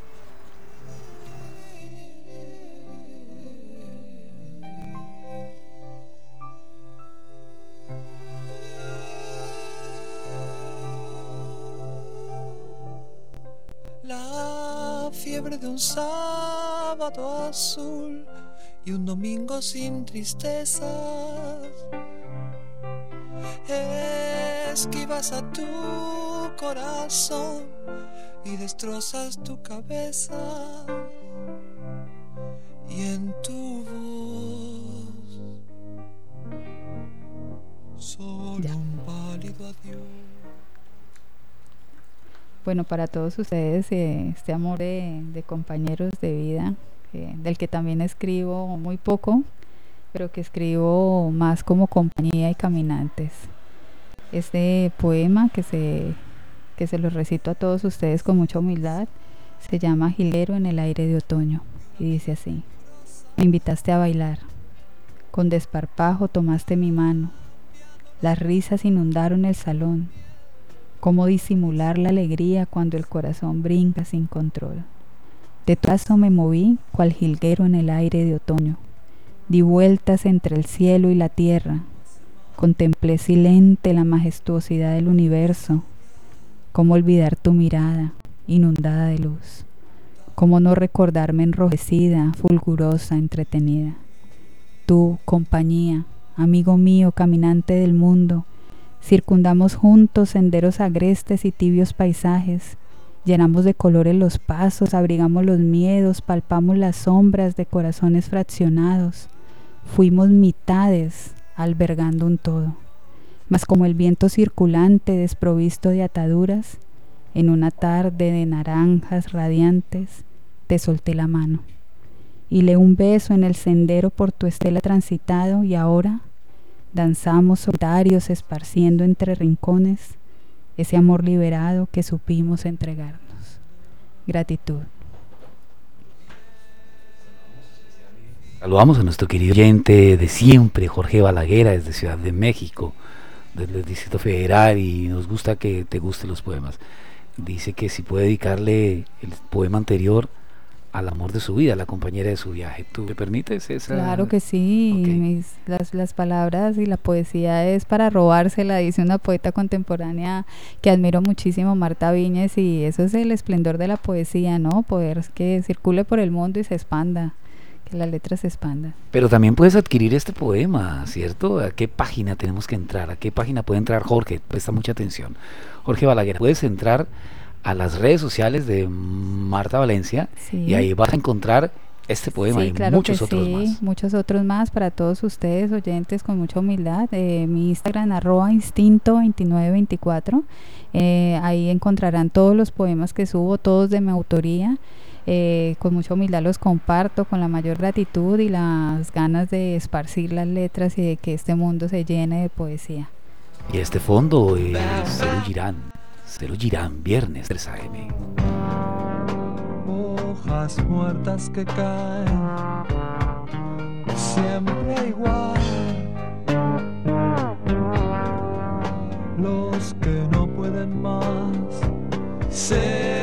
La fiebre de un sábado azul y un domingo sin tristezas. Esquivas a tu corazón y destrozas tu cabeza. Y en tu voz solo un pálido adiós. Bueno, para todos ustedes, este amor de compañeros de vida, del que también escribo muy poco, pero que escribo más como compañía y caminantes. Este poema que se los recito a todos ustedes con mucha humildad, se llama Jilguero en el aire de otoño, y dice así: me invitaste a bailar, con desparpajo tomaste mi mano, las risas inundaron el salón. ¿Cómo disimular la alegría cuando el corazón brinca sin control? De paso me moví cual jilguero en el aire de otoño. Di vueltas entre el cielo y la tierra. Contemplé silente la majestuosidad del universo. ¿Cómo olvidar tu mirada, inundada de luz? ¿Cómo no recordarme enrojecida, fulgurosa, entretenida? Tú, compañía, amigo mío, caminante del mundo, circundamos juntos senderos agrestes y tibios paisajes, llenamos de colores los pasos, abrigamos los miedos, palpamos las sombras de corazones fraccionados, fuimos mitades albergando un todo, mas como el viento circulante desprovisto de ataduras, en una tarde de naranjas radiantes, te solté la mano, y le un beso en el sendero por tu estela transitado, y ahora danzamos solitarios esparciendo entre rincones ese amor liberado que supimos entregarnos. Gratitud. Saludamos a nuestro querido oyente de siempre, Jorge Balaguer, desde Ciudad de México, desde el Distrito Federal, y nos gusta que te gusten los poemas. Dice que si puede dedicarle el poema anterior al amor de su vida, a la compañera de su viaje. ¿Tú le permites esa? Claro que sí. Okay. Las palabras y la poesía es para robársela, dice una poeta contemporánea que admiro muchísimo, Marta Viñes, y eso es el esplendor de la poesía, ¿no? Poder que circule por el mundo y se expanda, que la letra se expanda. Pero también puedes adquirir este poema, ¿cierto? ¿A qué página tenemos que entrar? ¿A qué página puede entrar Jorge? Presta mucha atención. Jorge Balaguer, puedes entrar a las redes sociales de Marta Valencia, sí, y ahí vas a encontrar este poema, sí, y claro, muchos otros sí, más. Muchos otros más para todos ustedes, oyentes, con mucha humildad. Mi Instagram, @instinto2924. Ahí encontrarán todos los poemas que subo, todos de mi autoría. Con mucha humildad los comparto, con la mayor gratitud y las ganas de esparcir las letras y de que este mundo se llene de poesía. Y este fondo es Cero Girán, viernes 3 AM. Hojas muertas que caen, siempre igual. Los que no pueden más se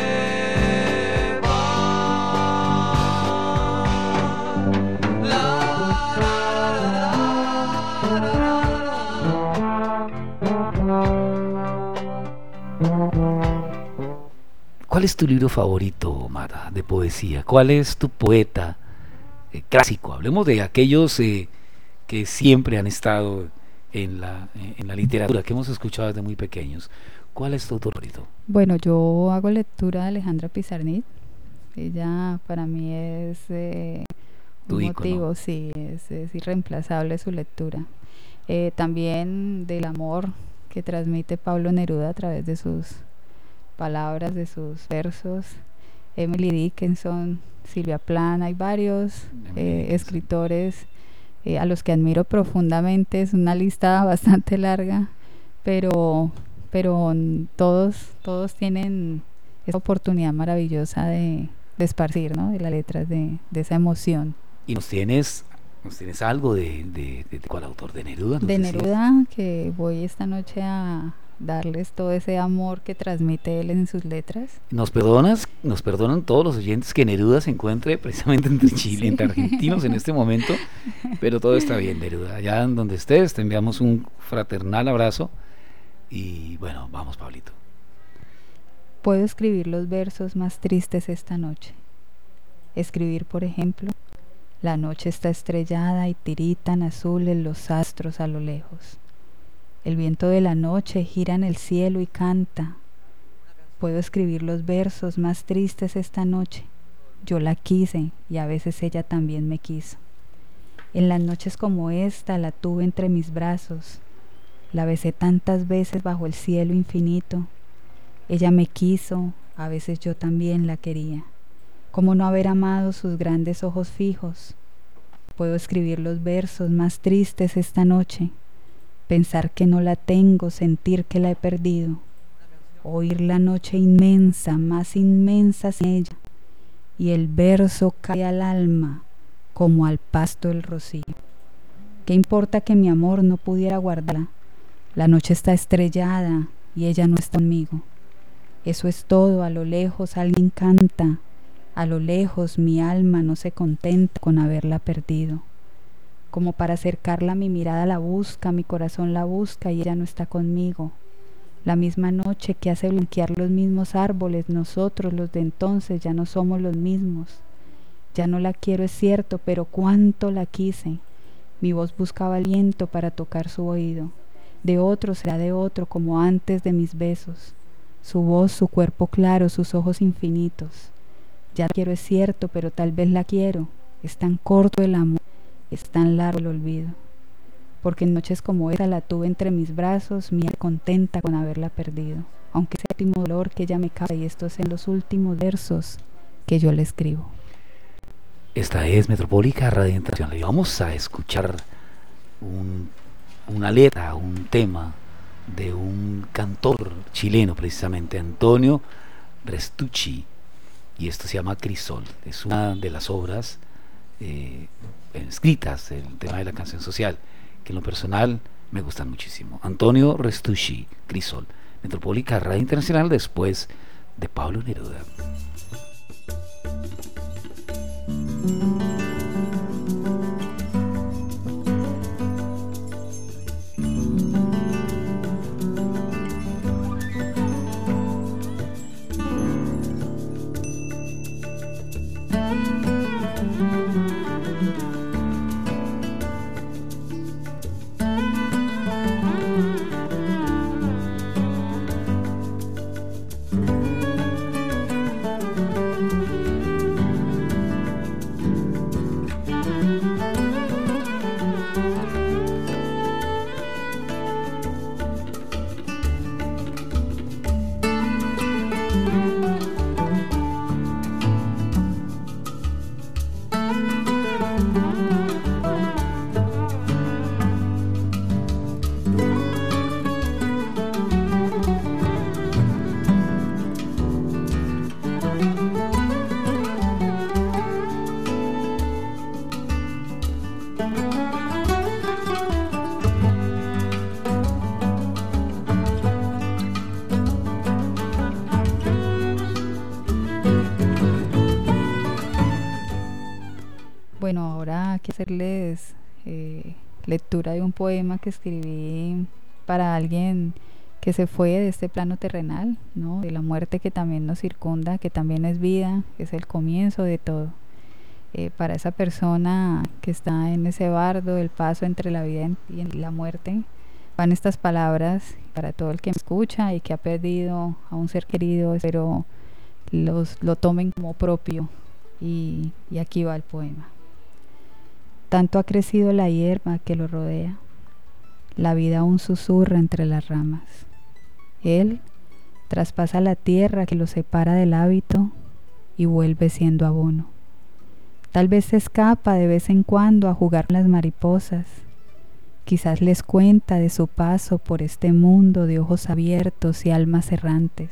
¿Cuál es tu libro favorito, Mara, de poesía? ¿Cuál es tu poeta clásico? Hablemos de aquellos que siempre han estado en la literatura, que hemos escuchado desde muy pequeños. ¿Cuál es tu autor favorito? Bueno, yo hago lectura de Alejandra Pizarnik. Ella para mí es un motivo, sí, es irreemplazable su lectura. También del amor que transmite Pablo Neruda a través de sus palabras, de sus versos. Emily Dickinson, Silvia Plath, hay varios escritores a los que admiro profundamente. Es una lista bastante larga, pero todos tienen esa oportunidad maravillosa de esparcir, ¿no? De las letras, de esa emoción. ¿Y nos tienes algo de cuál autor? ¿De Neruda? De Neruda, que voy esta noche a darles todo ese amor que transmite él en sus letras. Nos perdonan todos los oyentes que Neruda se encuentre precisamente entre Chile, sí, entre argentinos en este momento, pero todo está bien, Neruda. Allá en donde estés, te enviamos un fraternal abrazo y bueno, vamos, Pablito. Puedo escribir los versos más tristes esta noche. Escribir, por ejemplo: la noche está estrellada y tiritan azules los astros a lo lejos. El viento de la noche gira en el cielo y canta. Puedo escribir los versos más tristes esta noche. Yo la quise y a veces ella también me quiso. En las noches como esta la tuve entre mis brazos. La besé tantas veces bajo el cielo infinito. Ella me quiso, a veces yo también la quería. ¿Cómo no haber amado sus grandes ojos fijos? Puedo escribir los versos más tristes esta noche. Pensar que no la tengo, sentir que la he perdido. Oír la noche inmensa, más inmensa sin ella. Y el verso cae al alma como al pasto el rocío. ¿Qué importa que mi amor no pudiera guardarla? La noche está estrellada y ella no está conmigo. Eso es todo, a lo lejos alguien canta. A lo lejos mi alma no se contenta con haberla perdido. Como para acercarla mi mirada la busca, mi corazón la busca y ella no está conmigo. La misma noche que hace blanquear los mismos árboles, nosotros los de entonces ya no somos los mismos. Ya no la quiero, es cierto, pero cuánto la quise. Mi voz buscaba aliento para tocar su oído. De otro será de otro, como antes de mis besos. Su voz, su cuerpo claro, sus ojos infinitos. Ya la quiero, es cierto, pero tal vez la quiero. Es tan corto el amor, es tan largo el olvido. Porque en noches como esta la tuve entre mis brazos, mía contenta con haberla perdido. Aunque sea el último dolor que ella me causa y estos sean los últimos versos que yo le escribo. Esta es Metropólica Radio Internacional y vamos a escuchar una letra, un tema de un cantor chileno, precisamente Antonio Restucci, y esto se llama Crisol. Es una de las obras escritas, el tema de la canción social, que en lo personal me gustan muchísimo. Antonio Restucci, Crisol, Metropólica Radio Internacional, después de Pablo Neruda. Bueno, ahora hay que hacerles lectura de un poema que escribí para alguien que se fue de este plano terrenal, ¿no? De la muerte que también nos circunda, que también es vida, que es el comienzo de todo. Para esa persona que está en ese bardo del paso entre la vida y la muerte, van estas palabras para todo el que me escucha y que ha perdido a un ser querido. Espero lo tomen como propio, y aquí va el poema. Tanto ha crecido la hierba que lo rodea, la vida aún susurra entre las ramas. Él traspasa la tierra que lo separa del hábito y vuelve siendo abono. Tal vez se escapa de vez en cuando a jugar con las mariposas. Quizás les cuenta de su paso por este mundo de ojos abiertos y almas errantes.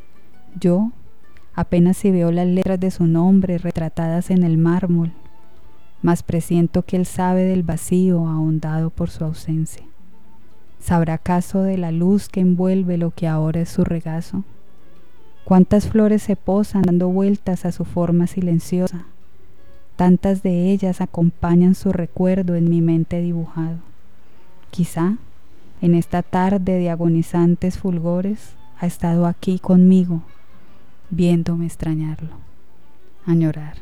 Yo apenas si veo las letras de su nombre retratadas en el mármol, mas presiento que él sabe del vacío ahondado por su ausencia. ¿Sabrá acaso de la luz que envuelve lo que ahora es su regazo? ¿Cuántas flores se posan dando vueltas a su forma silenciosa? Tantas de ellas acompañan su recuerdo en mi mente dibujado. Quizá, en esta tarde de agonizantes fulgores, ha estado aquí conmigo, viéndome extrañarlo, añorar.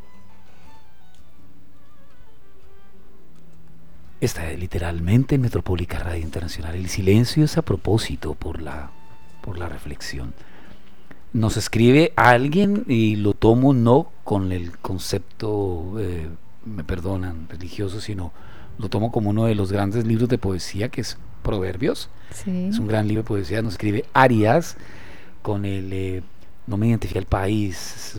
Esta es literalmente en Metropólica Radio Internacional. El silencio es a propósito por la reflexión. Nos escribe alguien y lo tomo no con el concepto, me perdonan, religioso, sino lo tomo como uno de los grandes libros de poesía, que es Proverbios. Sí. Es un gran libro de poesía. Nos escribe Arias con el, no me identifica el país,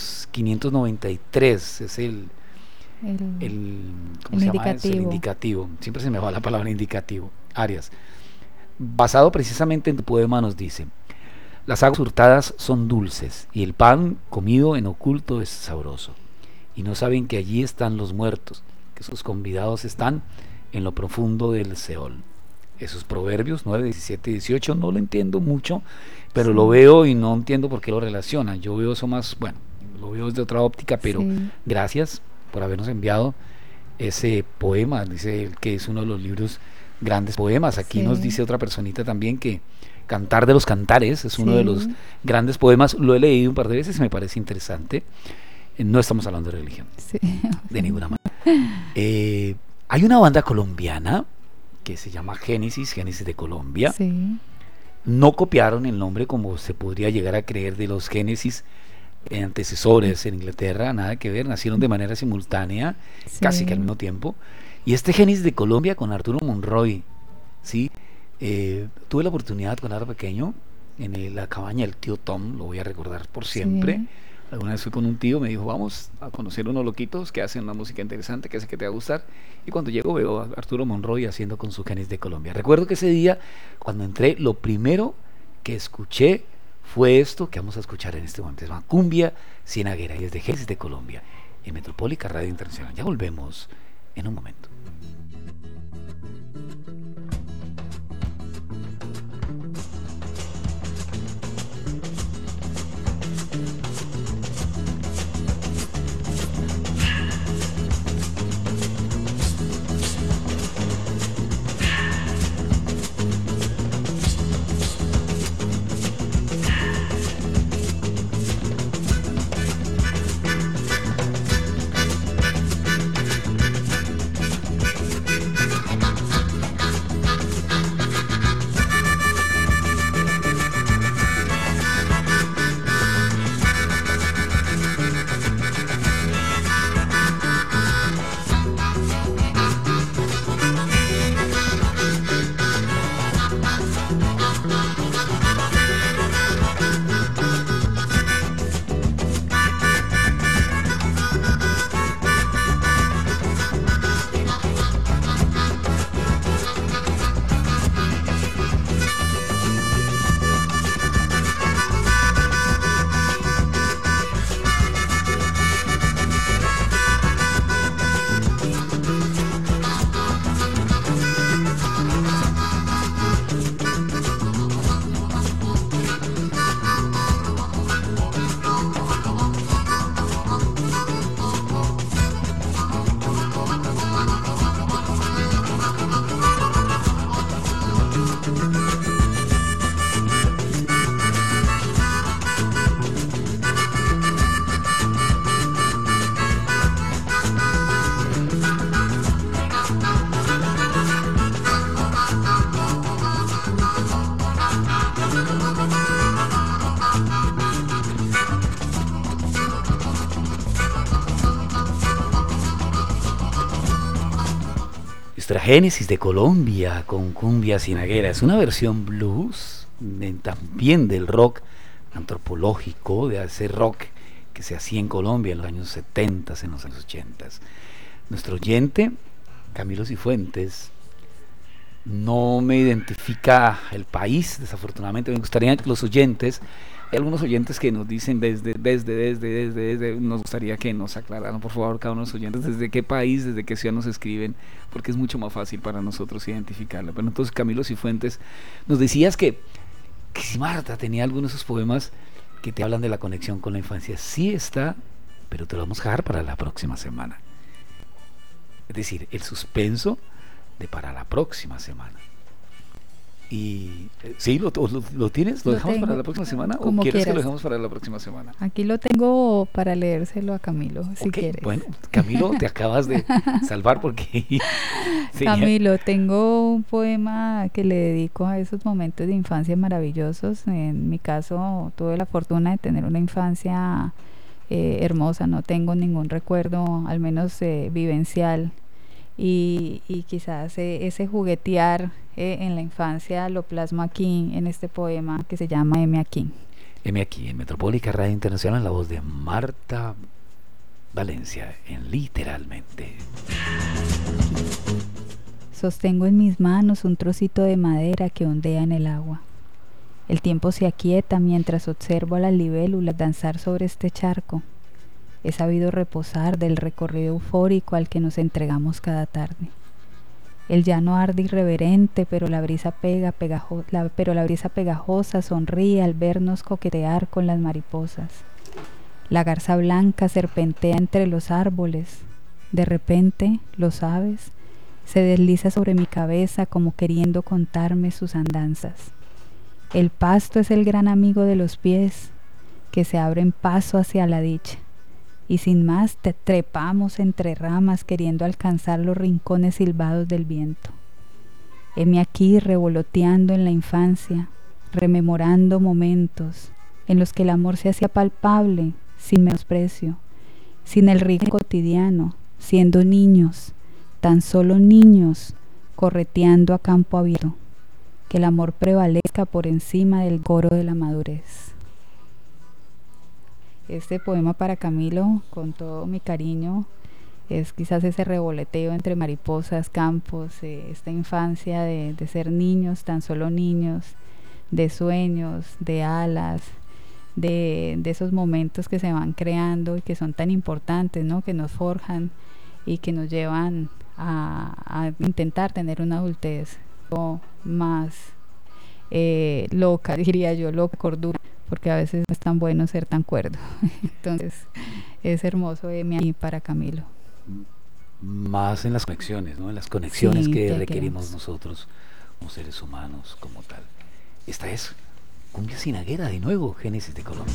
593, es el ¿cómo se llama eso? El indicativo. Siempre se me va la palabra indicativo. Arias. Basado precisamente en tu poema, nos dice: las aguas hurtadas son dulces y el pan comido en oculto es sabroso, y no saben que allí están los muertos, que sus convidados están en lo profundo del Seol. Esos Proverbios 9, 17 y 18 no lo entiendo mucho, pero sí, lo veo y no entiendo por qué lo relacionan. Yo veo eso más, bueno, lo veo desde otra óptica, pero sí, gracias por habernos enviado ese poema. Dice que es uno de los libros grandes poemas. Aquí sí, nos dice otra personita también que Cantar de los Cantares es uno de los grandes poemas. Lo he leído un par de veces y me parece interesante. No estamos hablando de religión, sí, de ninguna manera. Hay una banda colombiana que se llama Génesis de Colombia. Sí. No copiaron el nombre como se podría llegar a creer de los Génesis antecesores en Inglaterra, nada que ver, nacieron de manera simultánea, sí, casi que al mismo tiempo. Y este Génesis de Colombia con Arturo Monroy, ¿sí? Tuve la oportunidad cuando era pequeño en la cabaña del tío Tom, lo voy a recordar por siempre. Sí. Alguna vez fui con un tío, me dijo: vamos a conocer unos loquitos que hacen una música interesante, que hace que te va a gustar. Y cuando llego veo a Arturo Monroy haciendo con su Génesis de Colombia. Recuerdo que ese día, cuando entré, lo primero que escuché fue esto que vamos a escuchar en este momento. Es una cumbia cienaguera y es de Génesis de Colombia. en Metropólica Radio Internacional. Ya volvemos en un momento. Nuestra Génesis de Colombia con Cumbia Cienaguera es una versión blues también del rock antropológico, de ese rock que se hacía en Colombia en los años 70, en los años 80. Nuestro oyente, Camilo Cifuentes, no me identifica el país, desafortunadamente. Me gustaría que los oyentes, hay algunos oyentes que nos dicen desde, nos gustaría que nos aclararan, por favor, cada uno de los oyentes, desde qué país, desde qué ciudad nos escriben, porque es mucho más fácil para nosotros identificarlo. Pero entonces, Camilo Cifuentes, nos decías que si Marta tenía algunos de esos poemas que te hablan de la conexión con la infancia. Sí está, pero te lo vamos a dejar para la próxima semana. Es decir, el suspenso de para la próxima semana. Y ¿sí? ¿Lo tienes? ¿Lo dejamos para la próxima semana? ¿O quieres quieras que lo dejemos para la próxima semana? Aquí lo tengo para leérselo a Camilo, si quieres. Bueno, Camilo, te acabas de salvar porque... sí, Camilo, tengo un poema que le dedico a esos momentos de infancia maravillosos. En mi caso, tuve la fortuna de tener una infancia hermosa. No tengo ningún recuerdo, al menos vivencial. Y quizás ese juguetear en la infancia lo plasmo aquí en este poema que se llama M aquí. M aquí, en Metropólica Radio Internacional, en la voz de Marta Valencia, en Literalmente. Sostengo en mis manos un trocito de madera que ondea en el agua. El tiempo se aquieta mientras observo a las libélulas danzar sobre este charco. He sabido reposar del recorrido eufórico al que nos entregamos cada tarde. El llano arde irreverente, pero la brisa pegajosa sonríe al vernos coquetear con las mariposas. La garza blanca serpentea entre los árboles. De repente, lo sabes, se desliza sobre mi cabeza como queriendo contarme sus andanzas. El pasto es el gran amigo de los pies, que se abren paso hacia la dicha. Y sin más trepamos entre ramas queriendo alcanzar los rincones silbados del viento. Heme aquí revoloteando en la infancia, rememorando momentos en los que el amor se hacía palpable, sin menosprecio, sin el rigor cotidiano, siendo niños, tan solo niños, correteando a campo abierto, que el amor prevalezca por encima del coro de la madurez. Este poema para Camilo, con todo mi cariño, es quizás ese revoleteo entre mariposas, campos, esta infancia de ser niños, tan solo niños, de sueños, de alas, de esos momentos que se van creando y que son tan importantes, ¿no? Que nos forjan y que nos llevan a intentar tener una adultez más loca, diría yo, loca, cordura, porque a veces no es tan bueno ser tan cuerdo. Entonces es hermoso y para Camilo. Más en las conexiones, ¿no? En las conexiones Sí, que que requerimos queremos. nosotros como seres humanos, como tal. Esta es Cumbia Cienaguera, de nuevo, Génesis de Colombia.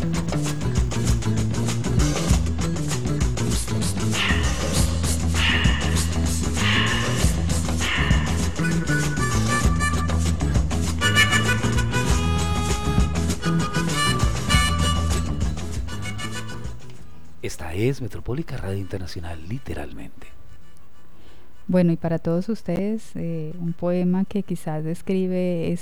Esta es Metropólica Radio Internacional, literalmente. Bueno, y para todos ustedes, un poema que quizás describe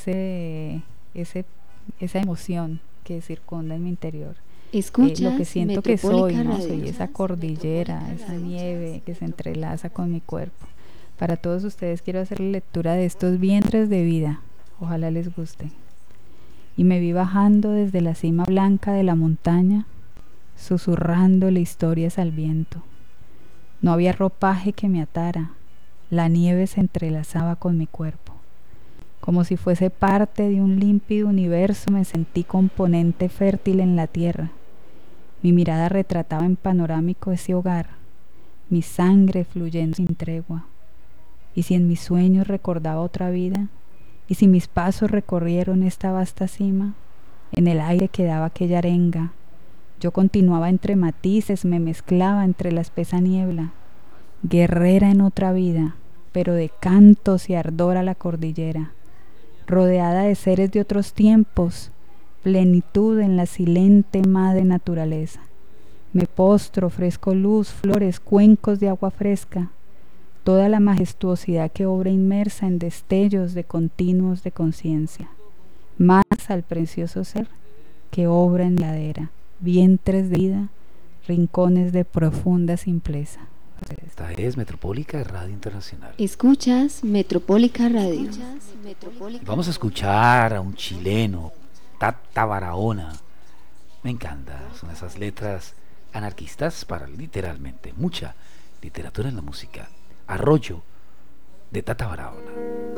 esa emoción que circunda en mi interior. Escuchas Lo que siento que soy, Metropólica ¿no? Radio. Soy esa cordillera, esa nieve que se entrelaza con mi cuerpo. Para todos ustedes quiero hacer la lectura de estos vientres de vida. Ojalá les guste. Y me vi bajando desde la cima blanca de la montaña, susurrándole historias al viento. No había ropaje que me atara, la nieve se entrelazaba con mi cuerpo. Como si fuese parte de un límpido universo, me sentí componente fértil en la tierra. Mi mirada retrataba en panorámico ese hogar, mi sangre fluyendo sin tregua. Y si en mis sueños recordaba otra vida, y si mis pasos recorrieron esta vasta cima, en el aire quedaba aquella arenga. Yo continuaba entre matices, me mezclaba entre la espesa niebla, guerrera en otra vida, pero de cantos y ardor a la cordillera, rodeada de seres de otros tiempos, plenitud en la silente madre naturaleza. Me postro, ofrezco luz, flores, cuencos de agua fresca, toda la majestuosidad que obra inmersa en destellos de continuos de conciencia, más al precioso ser que obra en ladera, vientres de vida, rincones de profunda simpleza. Esta es Metropólica Radio Internacional. Escuchas Metropólica Radio. Y vamos a escuchar a un chileno, Tata Barahona. Me encanta, son esas letras anarquistas para literalmente mucha literatura en la música. Arroyo, de Tata Barahona.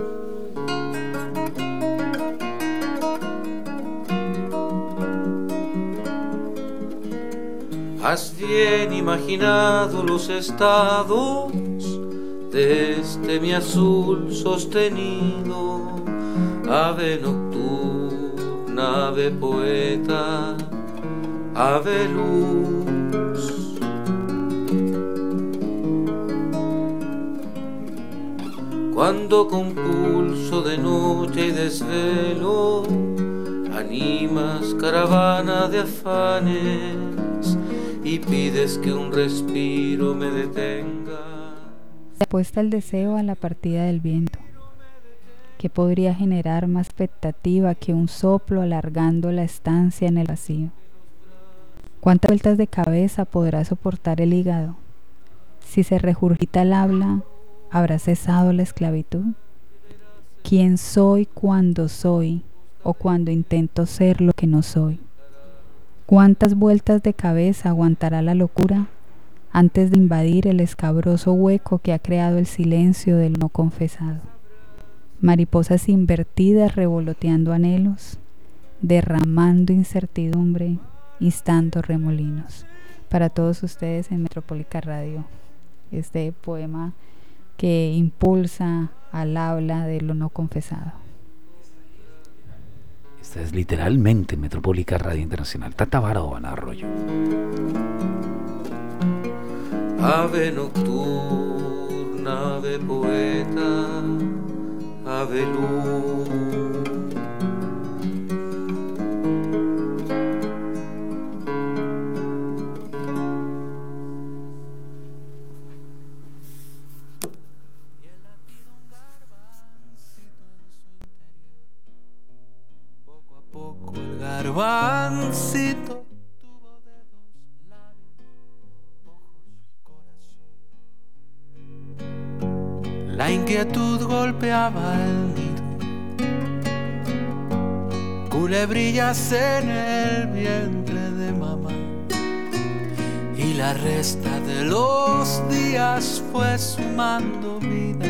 Has bien imaginado los estados de este mi azul sostenido, ave nocturna, ave poeta, ave luz. Cuando con pulso de noche y desvelo animas caravana de afanes y pides que un respiro me detenga. Se apuesta el deseo a la partida del viento. ¿Qué podría generar más expectativa que un soplo alargando la estancia en el vacío? ¿Cuántas vueltas de cabeza podrá soportar el hígado? Si se regurgita el habla, ¿habrá cesado la esclavitud? ¿Quién soy cuando soy o cuando intento ser lo que no soy? ¿Cuántas vueltas de cabeza aguantará la locura antes de invadir el escabroso hueco que ha creado el silencio del no confesado? Mariposas invertidas revoloteando anhelos, derramando incertidumbre, instando remolinos. Para todos ustedes en Metropólica Radio, este poema que impulsa al habla de lo no confesado. Esta es literalmente Metropólica Radio Internacional. Tata Barahona, Arroyo. Ave nocturna, ave poeta, ave luz. Poco el garbancito tuvo dedos, labios, ojos, corazón. La inquietud golpeaba el nido, culebrillas en el vientre de mamá. Y la resta de los días fue sumando vida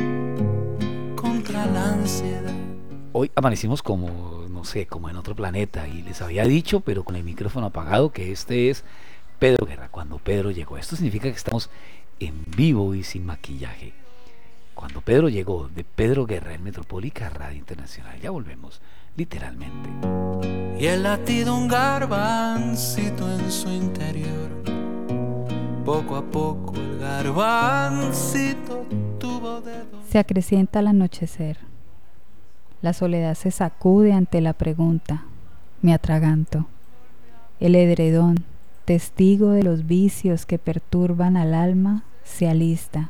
contra la ansiedad. Hoy amanecimos como, no sé, como en otro planeta, y les había dicho, pero con el micrófono apagado, que este es Pedro Guerra, cuando Pedro llegó. Esto significa que estamos en vivo y sin maquillaje. Cuando Pedro llegó, de Pedro Guerra en Metropólica Radio Internacional. Ya volvemos, literalmente. Y el latido un garbancito en su interior. Poco a poco el garbancito tuvo dedos. Se acrecienta el anochecer. La soledad se sacude ante la pregunta. Me atraganto. El edredón, testigo de los vicios que perturban al alma, se alista.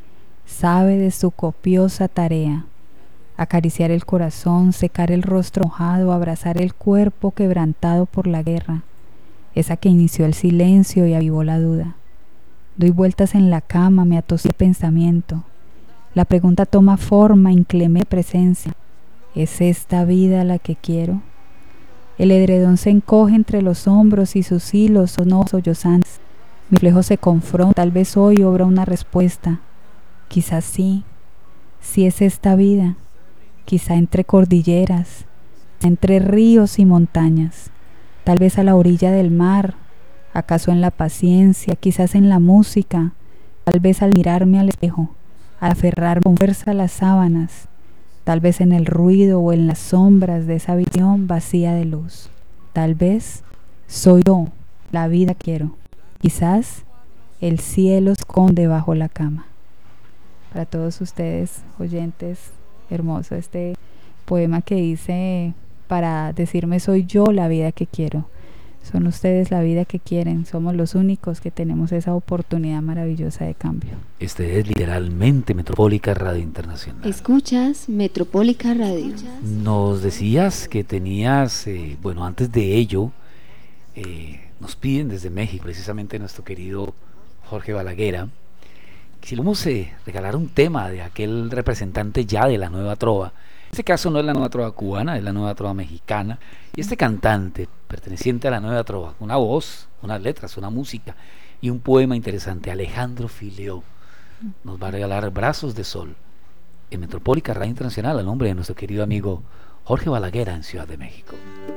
Sabe de su copiosa tarea. Acariciar el corazón, secar el rostro mojado, abrazar el cuerpo quebrantado por la guerra, esa que inició el silencio y avivó la duda. Doy vueltas en la cama, me atosé el pensamiento. La pregunta toma forma, inclemente presencia. ¿Es esta vida la que quiero? El edredón se encoge entre los hombros y sus hilos son sollozantes. Mi reflejo se confronta, tal vez hoy obra una respuesta. Quizás sí, si es esta vida, quizá entre cordilleras, entre ríos y montañas, tal vez a la orilla del mar, acaso en la paciencia, quizás en la música, tal vez al mirarme al espejo, al aferrarme con fuerza a las sábanas, tal vez en el ruido o en las sombras de esa visión vacía de luz. Tal vez soy yo, la vida quiero, quizás el cielo esconde bajo la cama. Para todos ustedes, oyentes, hermoso este poema que hice para decirme soy yo la vida que quiero. Son ustedes la vida que quieren, somos los únicos que tenemos esa oportunidad maravillosa de cambio. Este es literalmente Metropólica Radio Internacional. Escuchas Metropólica Radio. Nos decías que tenías, bueno, antes de ello, nos piden desde México, precisamente nuestro querido Jorge Balaguer, que si le vamos a regalar un tema de aquel representante ya de la nueva trova. En este caso no es la nueva trova cubana, es la nueva trova mexicana. Y este cantante, perteneciente a la nueva trova, una voz, unas letras, una música y un poema interesante, Alejandro Filió, nos va a regalar Brazos de Sol en Metropólica Radio Internacional, a nombre de nuestro querido amigo Jorge Balaguer en Ciudad de México.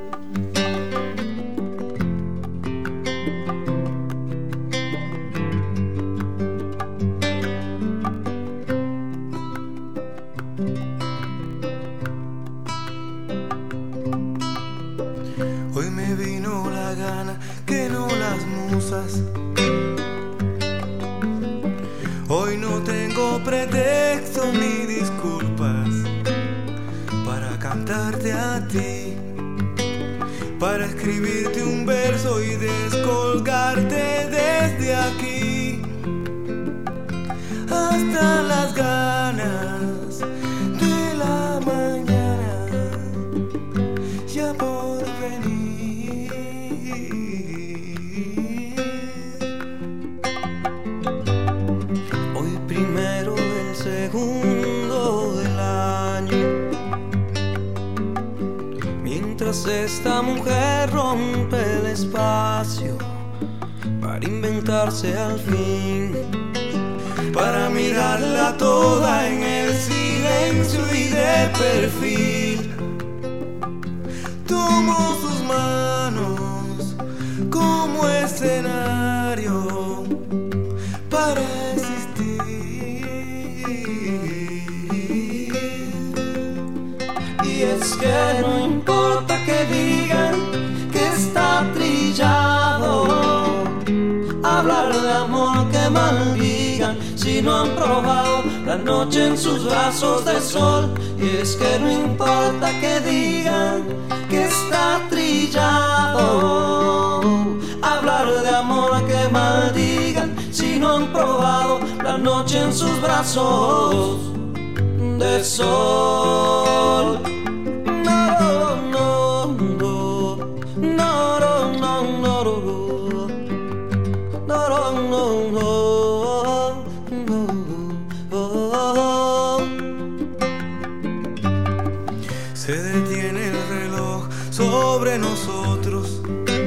Hoy no tengo pretexto ni disculpas para cantarte a ti, para escribirte un verso y descolgarte desde aquí hasta las ganas de la mañana ya por venir. Esta mujer rompe el espacio para inventarse al fin, para mirarla toda en el silencio y de perfil. Tomo sus manos como escenario para existir. Y es que no importa que digan que está trillado, hablar de amor que maldigan si no han probado la noche en sus brazos de sol. Y es que no importa que digan que está trillado, hablar de amor que maldigan si no han probado la noche en sus brazos de sol. sobre nosotros.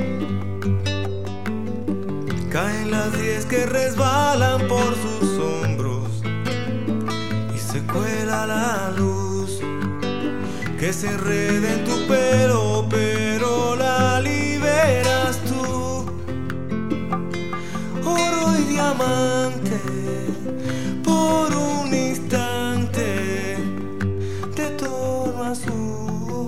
Caen las 10 que resbalan por sus hombros y se cuela la luz que se enreda en tu pelo, pero la liberas tú. Oro y diamante, por un instante, de tono azul.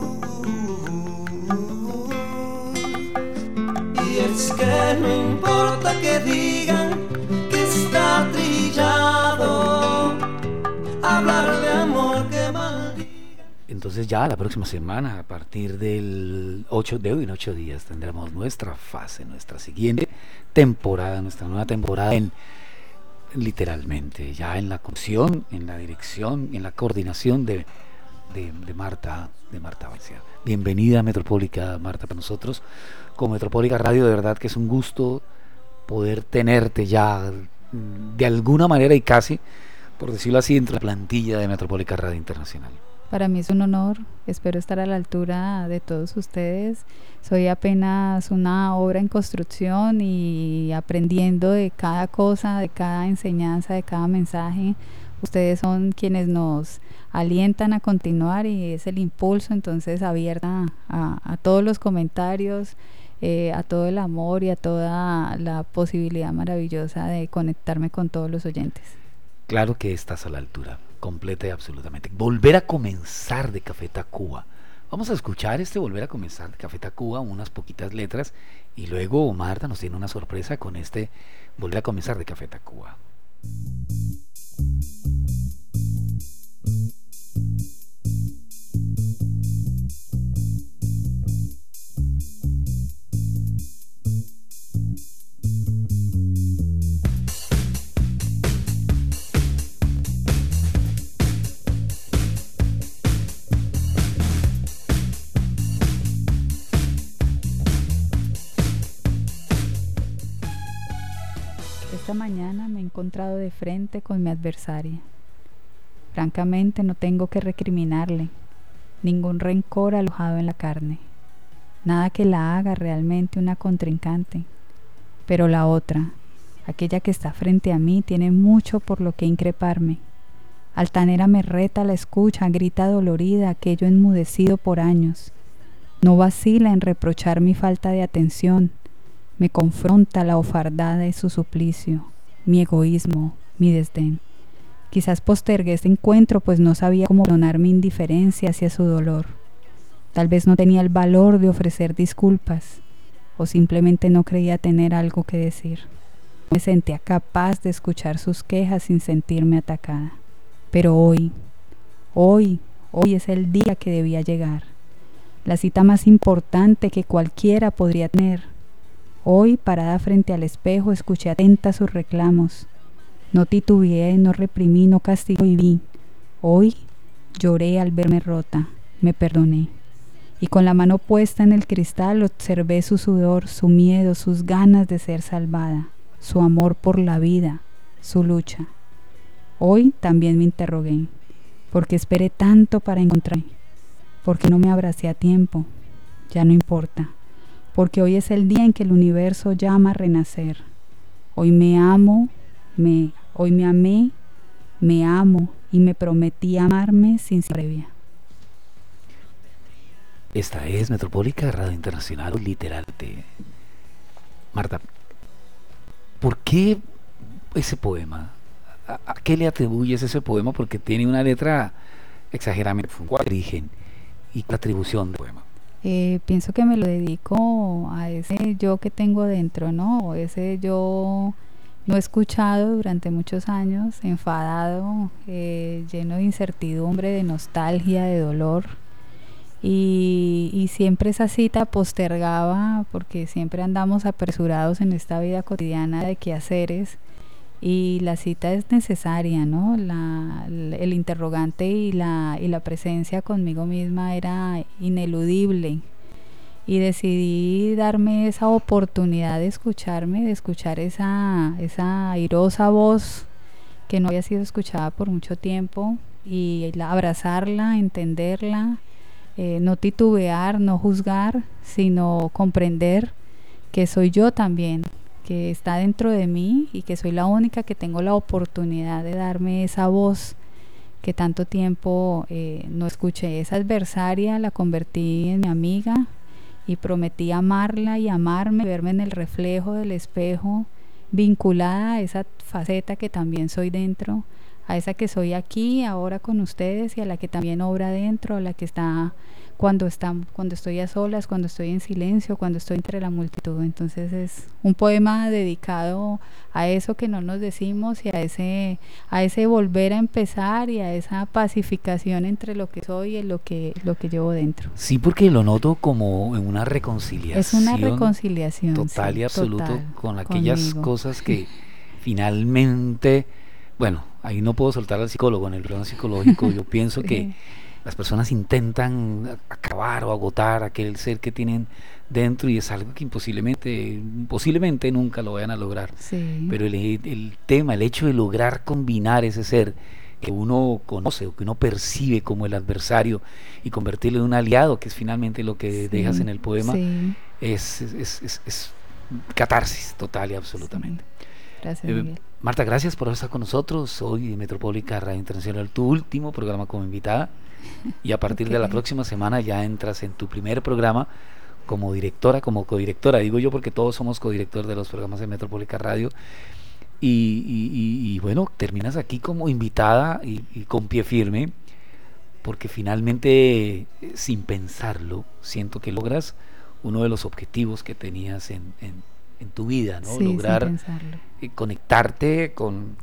Y es que no importa que digan que está trillado, hablar de amor que maldiga. Entonces ya la próxima semana, a partir del 8 de hoy, en 8 días, tendremos nuestra fase, nuestra siguiente temporada, nuestra nueva temporada literalmente, ya en la conducción, en la dirección, en la coordinación de Marta Barcia. Bienvenida a Metropólica, Marta, para nosotros como Metropólica Radio, de verdad que es un gusto poder tenerte ya de alguna manera y casi, por decirlo así, entre la plantilla de Metropólica Radio Internacional. Para mí es un honor, espero estar a la altura de todos ustedes. Soy apenas una obra en construcción y aprendiendo de cada cosa, de cada enseñanza, de cada mensaje. Ustedes son quienes nos alientan a continuar y es el impulso, entonces abierta a todos los comentarios, a todo el amor y a toda la posibilidad maravillosa de conectarme con todos los oyentes. Claro que estás a la altura, completa y absolutamente. Volver a comenzar de Café Tacuba. Vamos a escuchar Volver a comenzar de Café Tacuba, unas poquitas letras, y luego Marta nos tiene una sorpresa con Volver a comenzar de Café Tacuba. Esta mañana me he encontrado de frente con mi adversaria. Francamente no tengo que recriminarle, ningún rencor alojado en la carne, nada que la haga realmente una contrincante. Pero la otra, aquella que está frente a mí, tiene mucho por lo que increparme. Altanera me reta a la escucha, grita dolorida aquello enmudecido por años. No vacila en reprochar mi falta de atención. Me confronta la ofardad de su suplicio, mi egoísmo, mi desdén. Quizás postergué este encuentro, pues no sabía cómo donar mi indiferencia hacia su dolor. Tal vez no tenía el valor de ofrecer disculpas, o simplemente no creía tener algo que decir. Me sentía capaz de escuchar sus quejas sin sentirme atacada. Pero hoy es el día que debía llegar. La cita más importante que cualquiera podría tener. Hoy, parada frente al espejo, escuché atenta sus reclamos. No titubeé, no reprimí, no castigué y vi. Hoy lloré al verme rota, me perdoné. Y con la mano puesta en el cristal observé su sudor, su miedo, sus ganas de ser salvada, su amor por la vida, su lucha. Hoy también me interrogué, ¿por qué esperé tanto para encontrarme? ¿Por qué no me abracé a tiempo? Ya no importa. Porque hoy es el día en que el universo llama a renacer. Hoy me amo, hoy me amé, me amo y me prometí amarme sin previa. Esta es Metropólica Radio Internacional, literalmente. Marta, ¿por qué ese poema? ¿A qué le atribuyes ese poema? Porque tiene una letra exageradamente profunda. ¿Cuál origen y la atribución del poema? Pienso que me lo dedico a ese yo que tengo dentro, ¿no? Ese yo no escuchado durante muchos años, enfadado, lleno de incertidumbre, de nostalgia, de dolor. Y siempre esa cita postergaba, porque siempre andamos apresurados en esta vida cotidiana de quehaceres. Y la cita es necesaria, ¿no? El interrogante y la presencia conmigo misma era ineludible. Y decidí darme esa oportunidad de escucharme, de escuchar esa airosa voz que no había sido escuchada por mucho tiempo, y abrazarla, entenderla no titubear, no juzgar, sino comprender que soy yo también, que está dentro de mí y que soy la única que tengo la oportunidad de darme esa voz que tanto tiempo no escuché. Esa adversaria la convertí en mi amiga y prometí amarla y amarme, verme en el reflejo del espejo, vinculada a esa faceta que también soy dentro, a esa que soy aquí, ahora con ustedes, y a la que también obra dentro, a la que está cuando estoy a solas, cuando estoy en silencio, cuando estoy entre la multitud. Entonces es un poema dedicado a eso que no nos decimos y a ese volver a empezar y a esa pacificación entre lo que soy y lo que llevo dentro. Sí, porque lo noto como en una reconciliación. Es una reconciliación total, sí, y absoluto, total, con aquellas conmigo. Cosas que finalmente, bueno, ahí no puedo soltar al psicólogo en el plano psicológico. Yo pienso sí. que las personas intentan acabar o agotar aquel ser que tienen dentro, y es algo que posiblemente nunca lo vayan a lograr. Sí. Pero el hecho de lograr combinar ese ser que uno conoce o que uno percibe como el adversario y convertirlo en un aliado, que es finalmente lo que sí. dejas en el poema, sí. es catarsis total y absolutamente. Sí. Gracias, Miguel. Marta, gracias por estar con nosotros hoy en Metropólica Radio Internacional, tu último programa como invitada, y a partir de la próxima semana ya entras en tu primer programa como directora, como codirectora, digo yo porque todos somos codirectores de los programas de Metropólica Radio, y bueno, terminas aquí como invitada y con pie firme, porque finalmente, sin pensarlo, siento que logras uno de los objetivos que tenías en tu vida, ¿no? Sí, lograr conectarte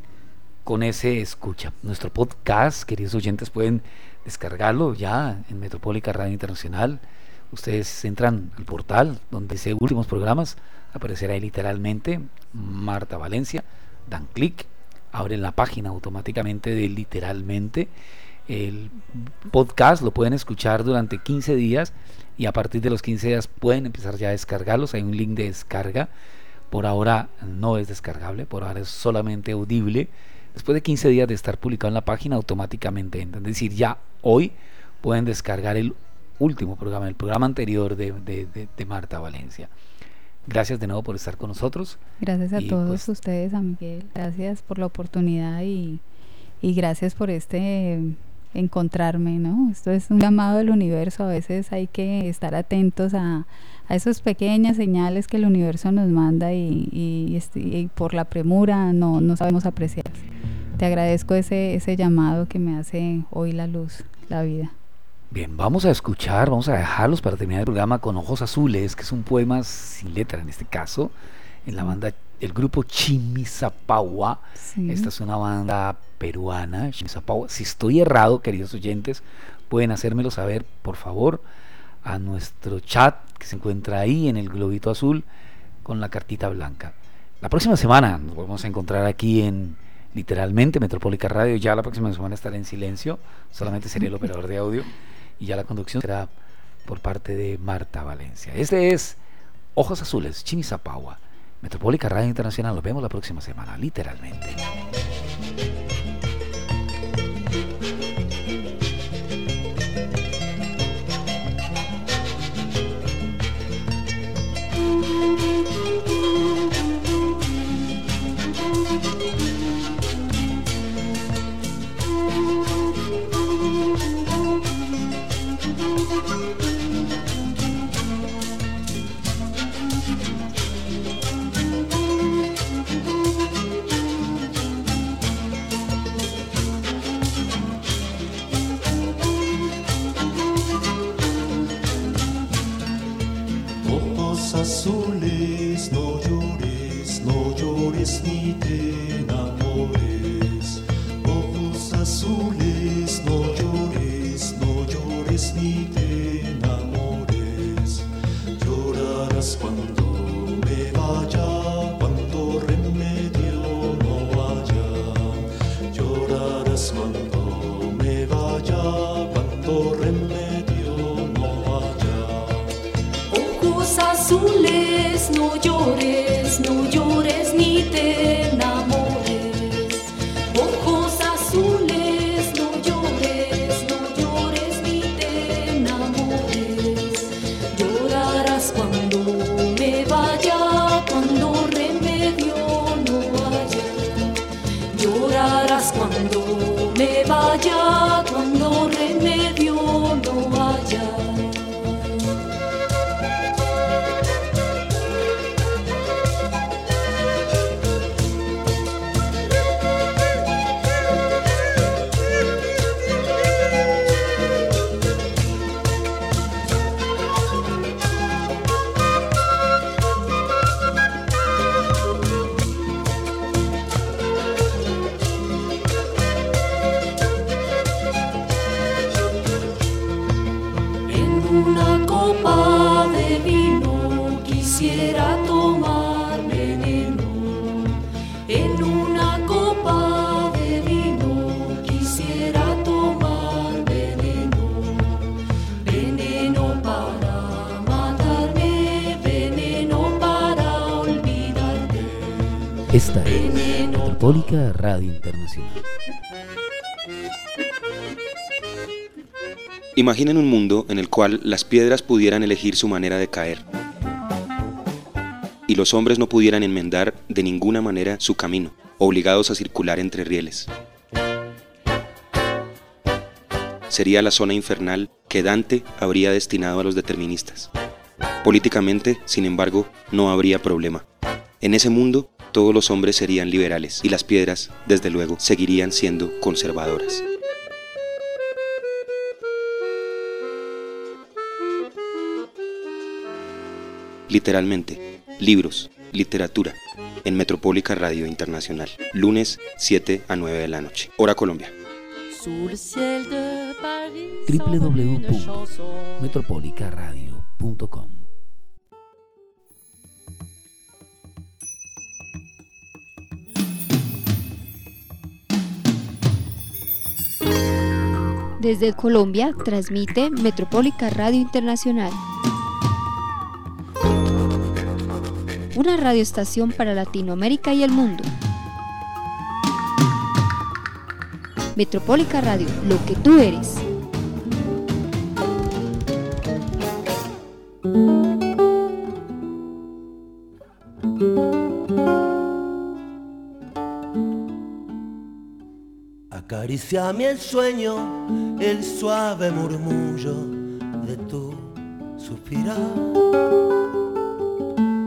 con ese escucha. Nuestro podcast, queridos oyentes, pueden descargarlo ya en Metropólica Radio Internacional. Ustedes entran al portal donde dice últimos programas, aparecerá ahí literalmente Marta Valencia, dan clic, abren la página automáticamente de literalmente. El podcast lo pueden escuchar durante 15 días y a partir de los 15 días pueden empezar ya a descargarlos. Hay un link de descarga. Por ahora no es descargable, por ahora es solamente audible. Después de 15 días de estar publicado en la página, automáticamente entra. Es decir, ya hoy pueden descargar el último programa, el programa anterior de Marta Valencia. Gracias de nuevo por estar con nosotros. Gracias a todos ustedes, a Miguel. Gracias por la oportunidad y gracias por encontrarme, ¿no? Esto es un llamado del universo. A veces hay que estar atentos a esas pequeñas señales que el universo nos manda y por la premura no sabemos apreciar. Te agradezco ese llamado que me hace hoy la luz, la vida. Bien, vamos a dejarlos para terminar el programa con Ojos Azules, que es un poema sin letra en este caso, en la banda, el grupo Chimisapahua. Sí. Esta es una banda peruana, Chimisapahua. Si estoy errado, queridos oyentes, pueden hacérmelo saber, por favor, a nuestro chat que se encuentra ahí en el globito azul con la cartita blanca. La próxima semana nos volvemos a encontrar aquí en literalmente Metropólica Radio. Ya la próxima semana estaré en silencio, solamente seré el operador de audio y ya la conducción será por parte de Marta Valencia. Este es Ojos Azules, Chimisapahua, Metropólica Radio Internacional. Nos vemos la próxima semana, literalmente. Azules, no llores ni te enamores. Ojos azules, no llores ni te enamores. Llorarás cuando me vaya, cuando remedio no haya. Llorarás cuando me vaya, cuando remedio no haya. Ojos azules, no llores ni te enamores. Ojos azules, no llores ni te enamores. allá cuando remedio no haya. Una copa de vino quisiera tomar veneno. En una copa de vino quisiera tomar veneno. Veneno para matarme, veneno para olvidarte. Esta es Metropólica Radio Internacional. Imaginen un mundo en el cual las piedras pudieran elegir su manera de caer y los hombres no pudieran enmendar de ninguna manera su camino, obligados a circular entre rieles. Sería la zona infernal que Dante habría destinado a los deterministas. Políticamente, sin embargo, no habría problema. En ese mundo, todos los hombres serían liberales y las piedras, desde luego, seguirían siendo conservadoras. Literalmente, libros, literatura, en Metropólica Radio Internacional, lunes 7 a 9 de la noche, hora Colombia. www.metropolicaradio.com. Desde Colombia transmite Metropólica Radio Internacional, una radioestación para Latinoamérica y el mundo. Metropólica Radio, lo que tú eres. Acariciame el sueño, el suave murmullo de tu suspirar.